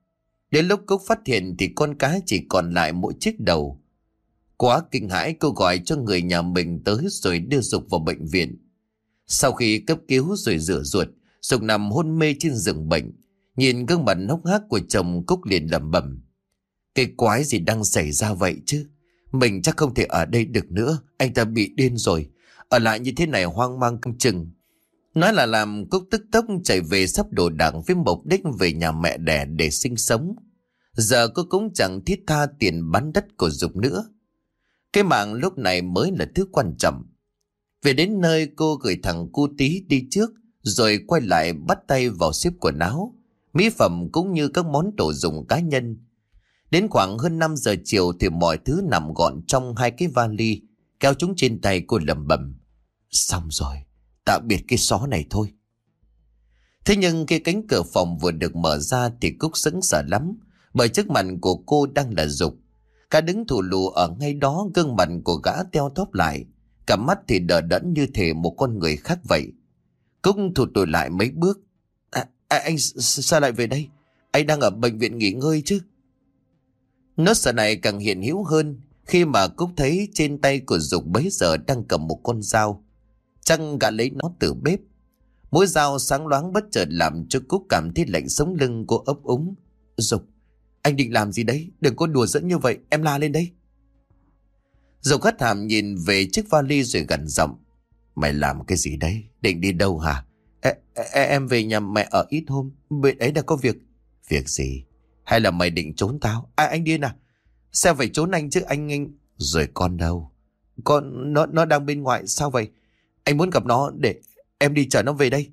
Đến lúc Cúc phát hiện thì con cá chỉ còn lại mỗi chiếc đầu. Quá kinh hãi, cô gọi cho người nhà mình tới rồi đưa Dục vào bệnh viện. Sau khi cấp cứu rồi rửa ruột, Dục nằm hôn mê trên giường bệnh. Nhìn gương mặt hốc hác của chồng, Cúc liền lẩm bẩm: cái quái gì đang xảy ra vậy chứ? Mình chắc không thể ở đây được nữa. Anh ta bị điên rồi. Ở lại như thế này hoang mang căng chừng. Nói là làm, Cúc tức tốc chạy về sắp đồ đạc với mục đích về nhà mẹ đẻ để sinh sống. Giờ cô cũng chẳng thiết tha tiền bán đất của Dục nữa. Cái mạng lúc này mới là thứ quan trọng. Về đến nơi, cô gửi thằng cu Tí đi trước, rồi quay lại bắt tay vào xếp quần áo, mỹ phẩm cũng như các món đồ dùng cá nhân. Đến khoảng hơn 5 giờ chiều thì mọi thứ nằm gọn trong 2 cái vali, kéo chúng trên tay. Cô lẩm bẩm: xong rồi, tạm biệt cái xó này thôi. Thế nhưng khi cánh cửa phòng vừa được mở ra thì Cúc sững sờ lắm, bởi trước mặt của cô đang là Dục. Cả đứng thù lù ở ngay đó, gương mặt của gã teo tóp lại, cả mắt thì đờ đẫn như thể một con người khác vậy. Cúc thụt lùi lại mấy bước. Anh sao lại về đây? Anh đang ở bệnh viện nghỉ ngơi chứ? Nốt sợ này càng hiện hữu hơn khi mà Cúc thấy trên tay của Dục bấy giờ đang cầm một con dao. Chăng gã lấy nó từ bếp? Mũi dao sáng loáng bất chợt làm cho Cúc cảm thấy lạnh sống lưng. Cô ấp úng: Dục, anh định làm gì đấy? Đừng có đùa giỡn như vậy, em la lên đây. Dục hất hàm nhìn về chiếc vali rồi gằn giọng: mày làm cái gì đấy? Định đi đâu hả? Em về nhà mẹ ở ít hôm, bên ấy đã có việc. Việc gì? Hay là mày định trốn tao? Anh điên à? Sao phải trốn anh chứ anh... Rồi con đâu? Con nó đang bên ngoài. Sao vậy? Anh muốn gặp nó để em đi chở nó về đây.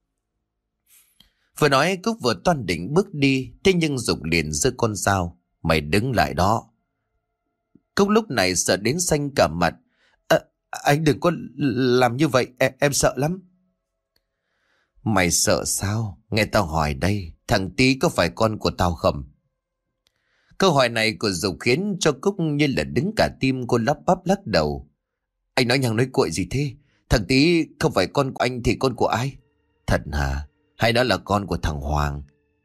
Vừa nói Cúc vừa toan định bước đi, thế nhưng Dục liền giơ con dao: mày đứng lại đó. Cúc lúc này sợ đến xanh cả mặt. Anh đừng có làm như vậy, em sợ lắm. Mày sợ sao? Nghe tao hỏi đây, thằng Tí có phải con của tao không? Câu hỏi này của Dục khiến cho Cúc như là đứng cả tim. Cô lắp bắp lắc đầu: anh nói nhằng nói cuội gì thế? Thằng Tí không phải con của anh thì con của ai? Thật hả? Hay đó là con của thằng Hoàng?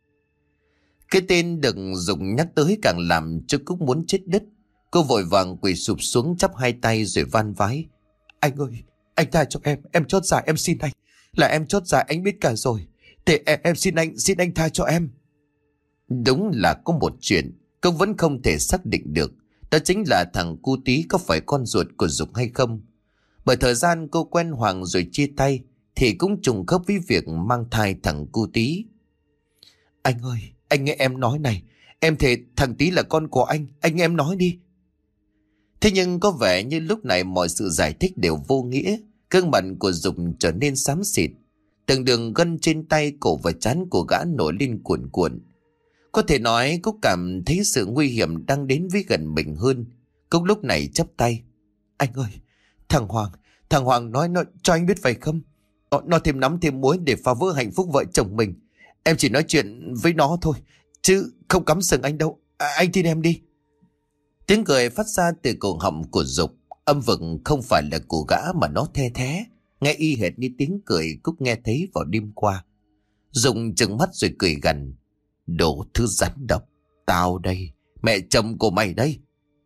Cái tên được Dục nhắc tới càng làm cho Cúc muốn chết đứt. Cô vội vàng quỳ sụp xuống chắp hai tay rồi van vái: anh ơi, anh tha cho em chót dạ, em xin anh. Là em chót dạ, anh biết cả rồi. Thế em xin anh tha cho em. Đúng là có một chuyện cô vẫn không thể xác định được, đó chính là thằng cu Tí có phải con ruột của Dục hay không. Bởi thời gian cô quen Hoàng rồi chia tay thì cũng trùng khớp với việc mang thai thằng cu Tí. Anh ơi, anh nghe em nói này, em thề thằng Tí là con của anh nghe em nói đi. Thế nhưng có vẻ như lúc này mọi sự giải thích đều vô nghĩa. Gương mặt của Dục trở nên xám xịt, từng đường gân trên tay, cổ và trán của gã nổi lên cuồn cuộn. Có thể nói Cúc cảm thấy sự nguy hiểm đang đến với gần mình hơn. Cúc lúc này chắp tay: anh ơi, thằng Hoàng nói nó cho anh biết phải không? Nó thêm nắm thêm muối để phá vỡ hạnh phúc vợ chồng mình. Em chỉ nói chuyện với nó thôi, chứ không cắm sừng anh đâu. Anh tin em đi. Tiếng cười phát ra từ cổ họng của Dục, âm vực không phải là của gã mà nó the thé, nghe y hệt như tiếng cười Cúc nghe thấy vào đêm qua. Dục trừng mắt rồi cười gằn: đồ thứ rắn độc, tao đây, mẹ chồng của mày đây.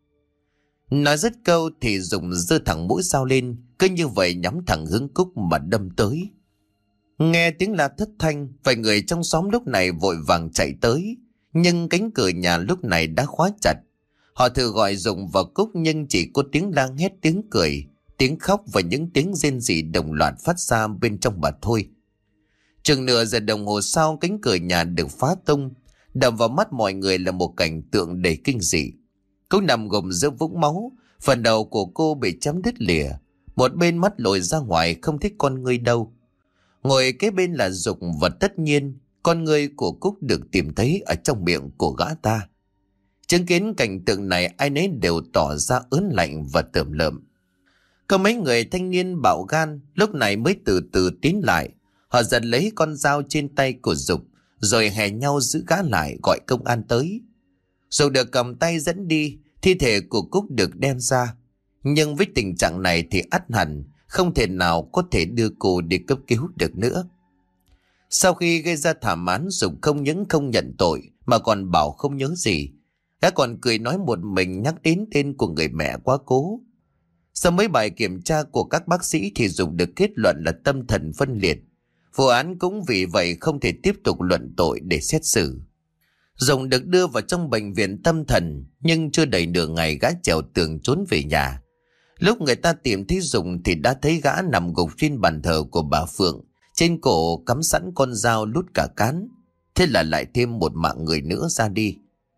Nói dứt câu thì Dục giơ thẳng mũi dao lên, cứ như vậy nhắm thẳng hướng Cúc mà đâm tới. Nghe tiếng la thất thanh, vài người trong xóm lúc này vội vàng chạy tới, nhưng cánh cửa nhà lúc này đã khóa chặt. Họ thử gọi Dục và Cúc nhưng chỉ có tiếng la hét, tiếng cười, tiếng khóc và những tiếng rên rỉ đồng loạt phát ra bên trong mà thôi. Chừng nửa giờ đồng hồ sau, cánh cửa nhà được phá tung, đập vào mắt mọi người là một cảnh tượng đầy kinh dị. Cô nằm gồng giữa vũng máu, phần đầu của cô bị chém đứt lìa, một bên mắt lồi ra ngoài không thấy con ngươi đâu. Ngồi kế bên là Dục và tất nhiên con ngươi của Cúc được tìm thấy ở trong miệng của gã ta. Chứng kiến cảnh tượng này, ai nấy đều tỏ ra ớn lạnh và tởm lợm. Có mấy người thanh niên bạo gan lúc này mới từ từ tiến lại. Họ giật lấy con dao trên tay của Dục, rồi hè nhau giữ gã lại, gọi công an tới. Dục được cầm tay dẫn đi, thi thể của Cúc được đem ra. Nhưng với tình trạng này thì ắt hẳn không thể nào có thể đưa cô đi cấp cứu được nữa. Sau khi gây ra thảm án, Dục không những không nhận tội mà còn bảo không nhớ gì. Gã còn cười nói một mình nhắc đến tên của người mẹ quá cố. Sau mấy bài kiểm tra của các bác sĩ thì Dục được kết luận là tâm thần phân liệt. Vụ án cũng vì vậy không thể tiếp tục luận tội để xét xử. Dục được đưa vào trong bệnh viện tâm thần, nhưng chưa đầy nửa ngày gã trèo tường trốn về nhà. Lúc người ta tìm thấy Dục thì đã thấy gã nằm gục trên bàn thờ của bà Phượng, trên cổ cắm sẵn con dao lút cả cán. Thế là lại thêm một mạng người nữa ra đi.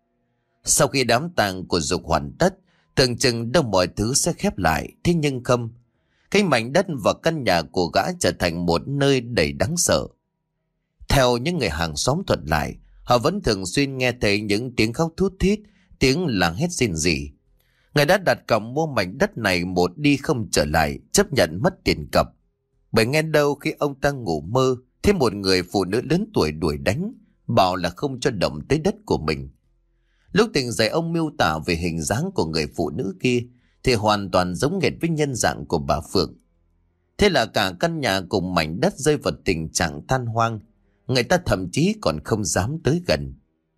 Sau khi đám tang của Dục hoàn tất, tưởng chừng đâu mọi thứ sẽ khép lại, thế nhưng không. Cái mảnh đất và căn nhà của gã trở thành một nơi đầy đáng sợ. Theo những người hàng xóm thuật lại, họ vẫn thường xuyên nghe thấy những tiếng khóc thút thít, tiếng làng hét rên rỉ. Người đã đặt cọc mua mảnh đất này một đi không trở lại, chấp nhận mất tiền cọc. Bởi nghe đâu khi ông ta ngủ mơ, thấy một người phụ nữ lớn tuổi đuổi đánh, bảo là không cho động tới đất của mình. Lúc tỉnh dậy ông miêu tả về hình dáng của người phụ nữ kia thì hoàn toàn giống nghệt với nhân dạng của bà Phượng. Thế là cả căn nhà cùng mảnh đất rơi vào tình trạng than hoang. Người ta thậm chí còn không dám tới gần.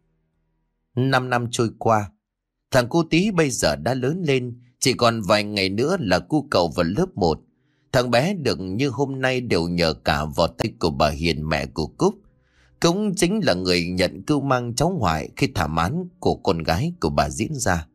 5 năm trôi qua, thằng cu Tí bây giờ đã lớn lên, chỉ còn vài ngày nữa là cu cậu vào lớp 1. Thằng bé được như hôm nay đều nhờ cả vào tay của bà Hiền, mẹ của Cúc. Cũng chính là người nhận cưu mang cháu ngoại khi thảm án của con gái của bà diễn ra.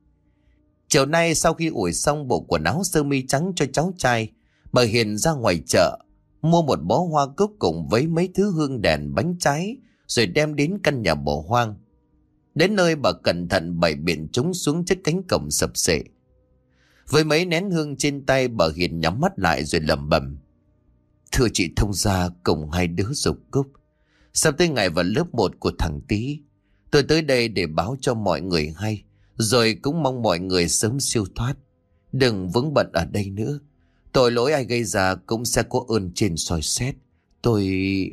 Chiều nay sau khi ủi xong bộ quần áo sơ mi trắng cho cháu trai, bà Hiền ra ngoài chợ mua một bó hoa cúc cùng với mấy thứ hương đèn bánh trái, rồi đem đến căn nhà bỏ hoang. Đến nơi bà cẩn thận bày biện chúng xuống chiếc cánh cổng sập xệ. Với mấy nén hương trên tay, bà Hiền nhắm mắt lại rồi lẩm bẩm: "Thưa chị thông gia cùng hai đứa Dục Cúc, sắp tới ngày vào lớp 1 của thằng Tí, tôi tới đây để báo cho mọi người hay, rồi cũng mong mọi người sớm siêu thoát. Đừng vướng bận ở đây nữa. Tội lỗi ai gây ra cũng sẽ có ơn trên soi xét. Tôi..."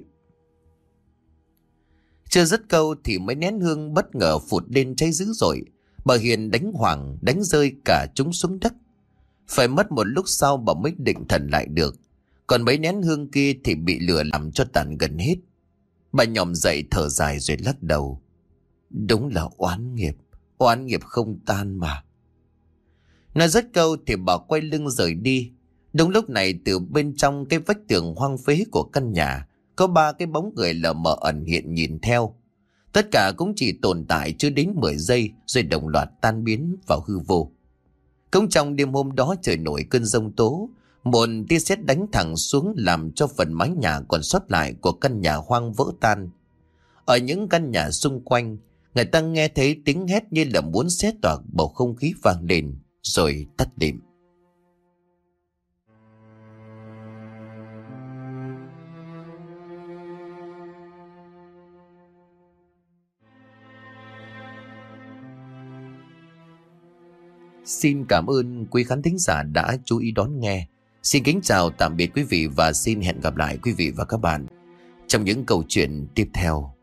Chưa dứt câu thì mấy nén hương bất ngờ phụt lên cháy dữ dội. Bà Hiền đánh hoảng, đánh rơi cả chúng xuống đất. Phải mất một lúc sau bà mới định thần lại được. Còn mấy nén hương kia thì bị lửa làm cho tàn gần hết. Bà nhòm dậy thở dài rồi lắc đầu. Đúng là oán nghiệp không tan mà. Nói dứt câu thì bà quay lưng rời đi. Đúng lúc này từ bên trong cái vách tường hoang phế của căn nhà có 3 cái bóng người lờ mờ ẩn hiện nhìn theo. Tất cả cũng chỉ tồn tại chưa đến 10 giây rồi đồng loạt tan biến vào hư vô. Cũng trong đêm hôm đó trời nổi cơn giông tố, một tia sét đánh thẳng xuống làm cho phần mái nhà còn sót lại của căn nhà hoang vỡ tan. Ở những căn nhà xung quanh, người ta nghe thấy tiếng hét như là muốn xé toạc bầu không khí vang lên rồi tắt lịm. Xin cảm ơn quý khán thính giả đã chú ý đón nghe. Xin kính chào tạm biệt quý vị và xin hẹn gặp lại quý vị và các bạn trong những câu chuyện tiếp theo.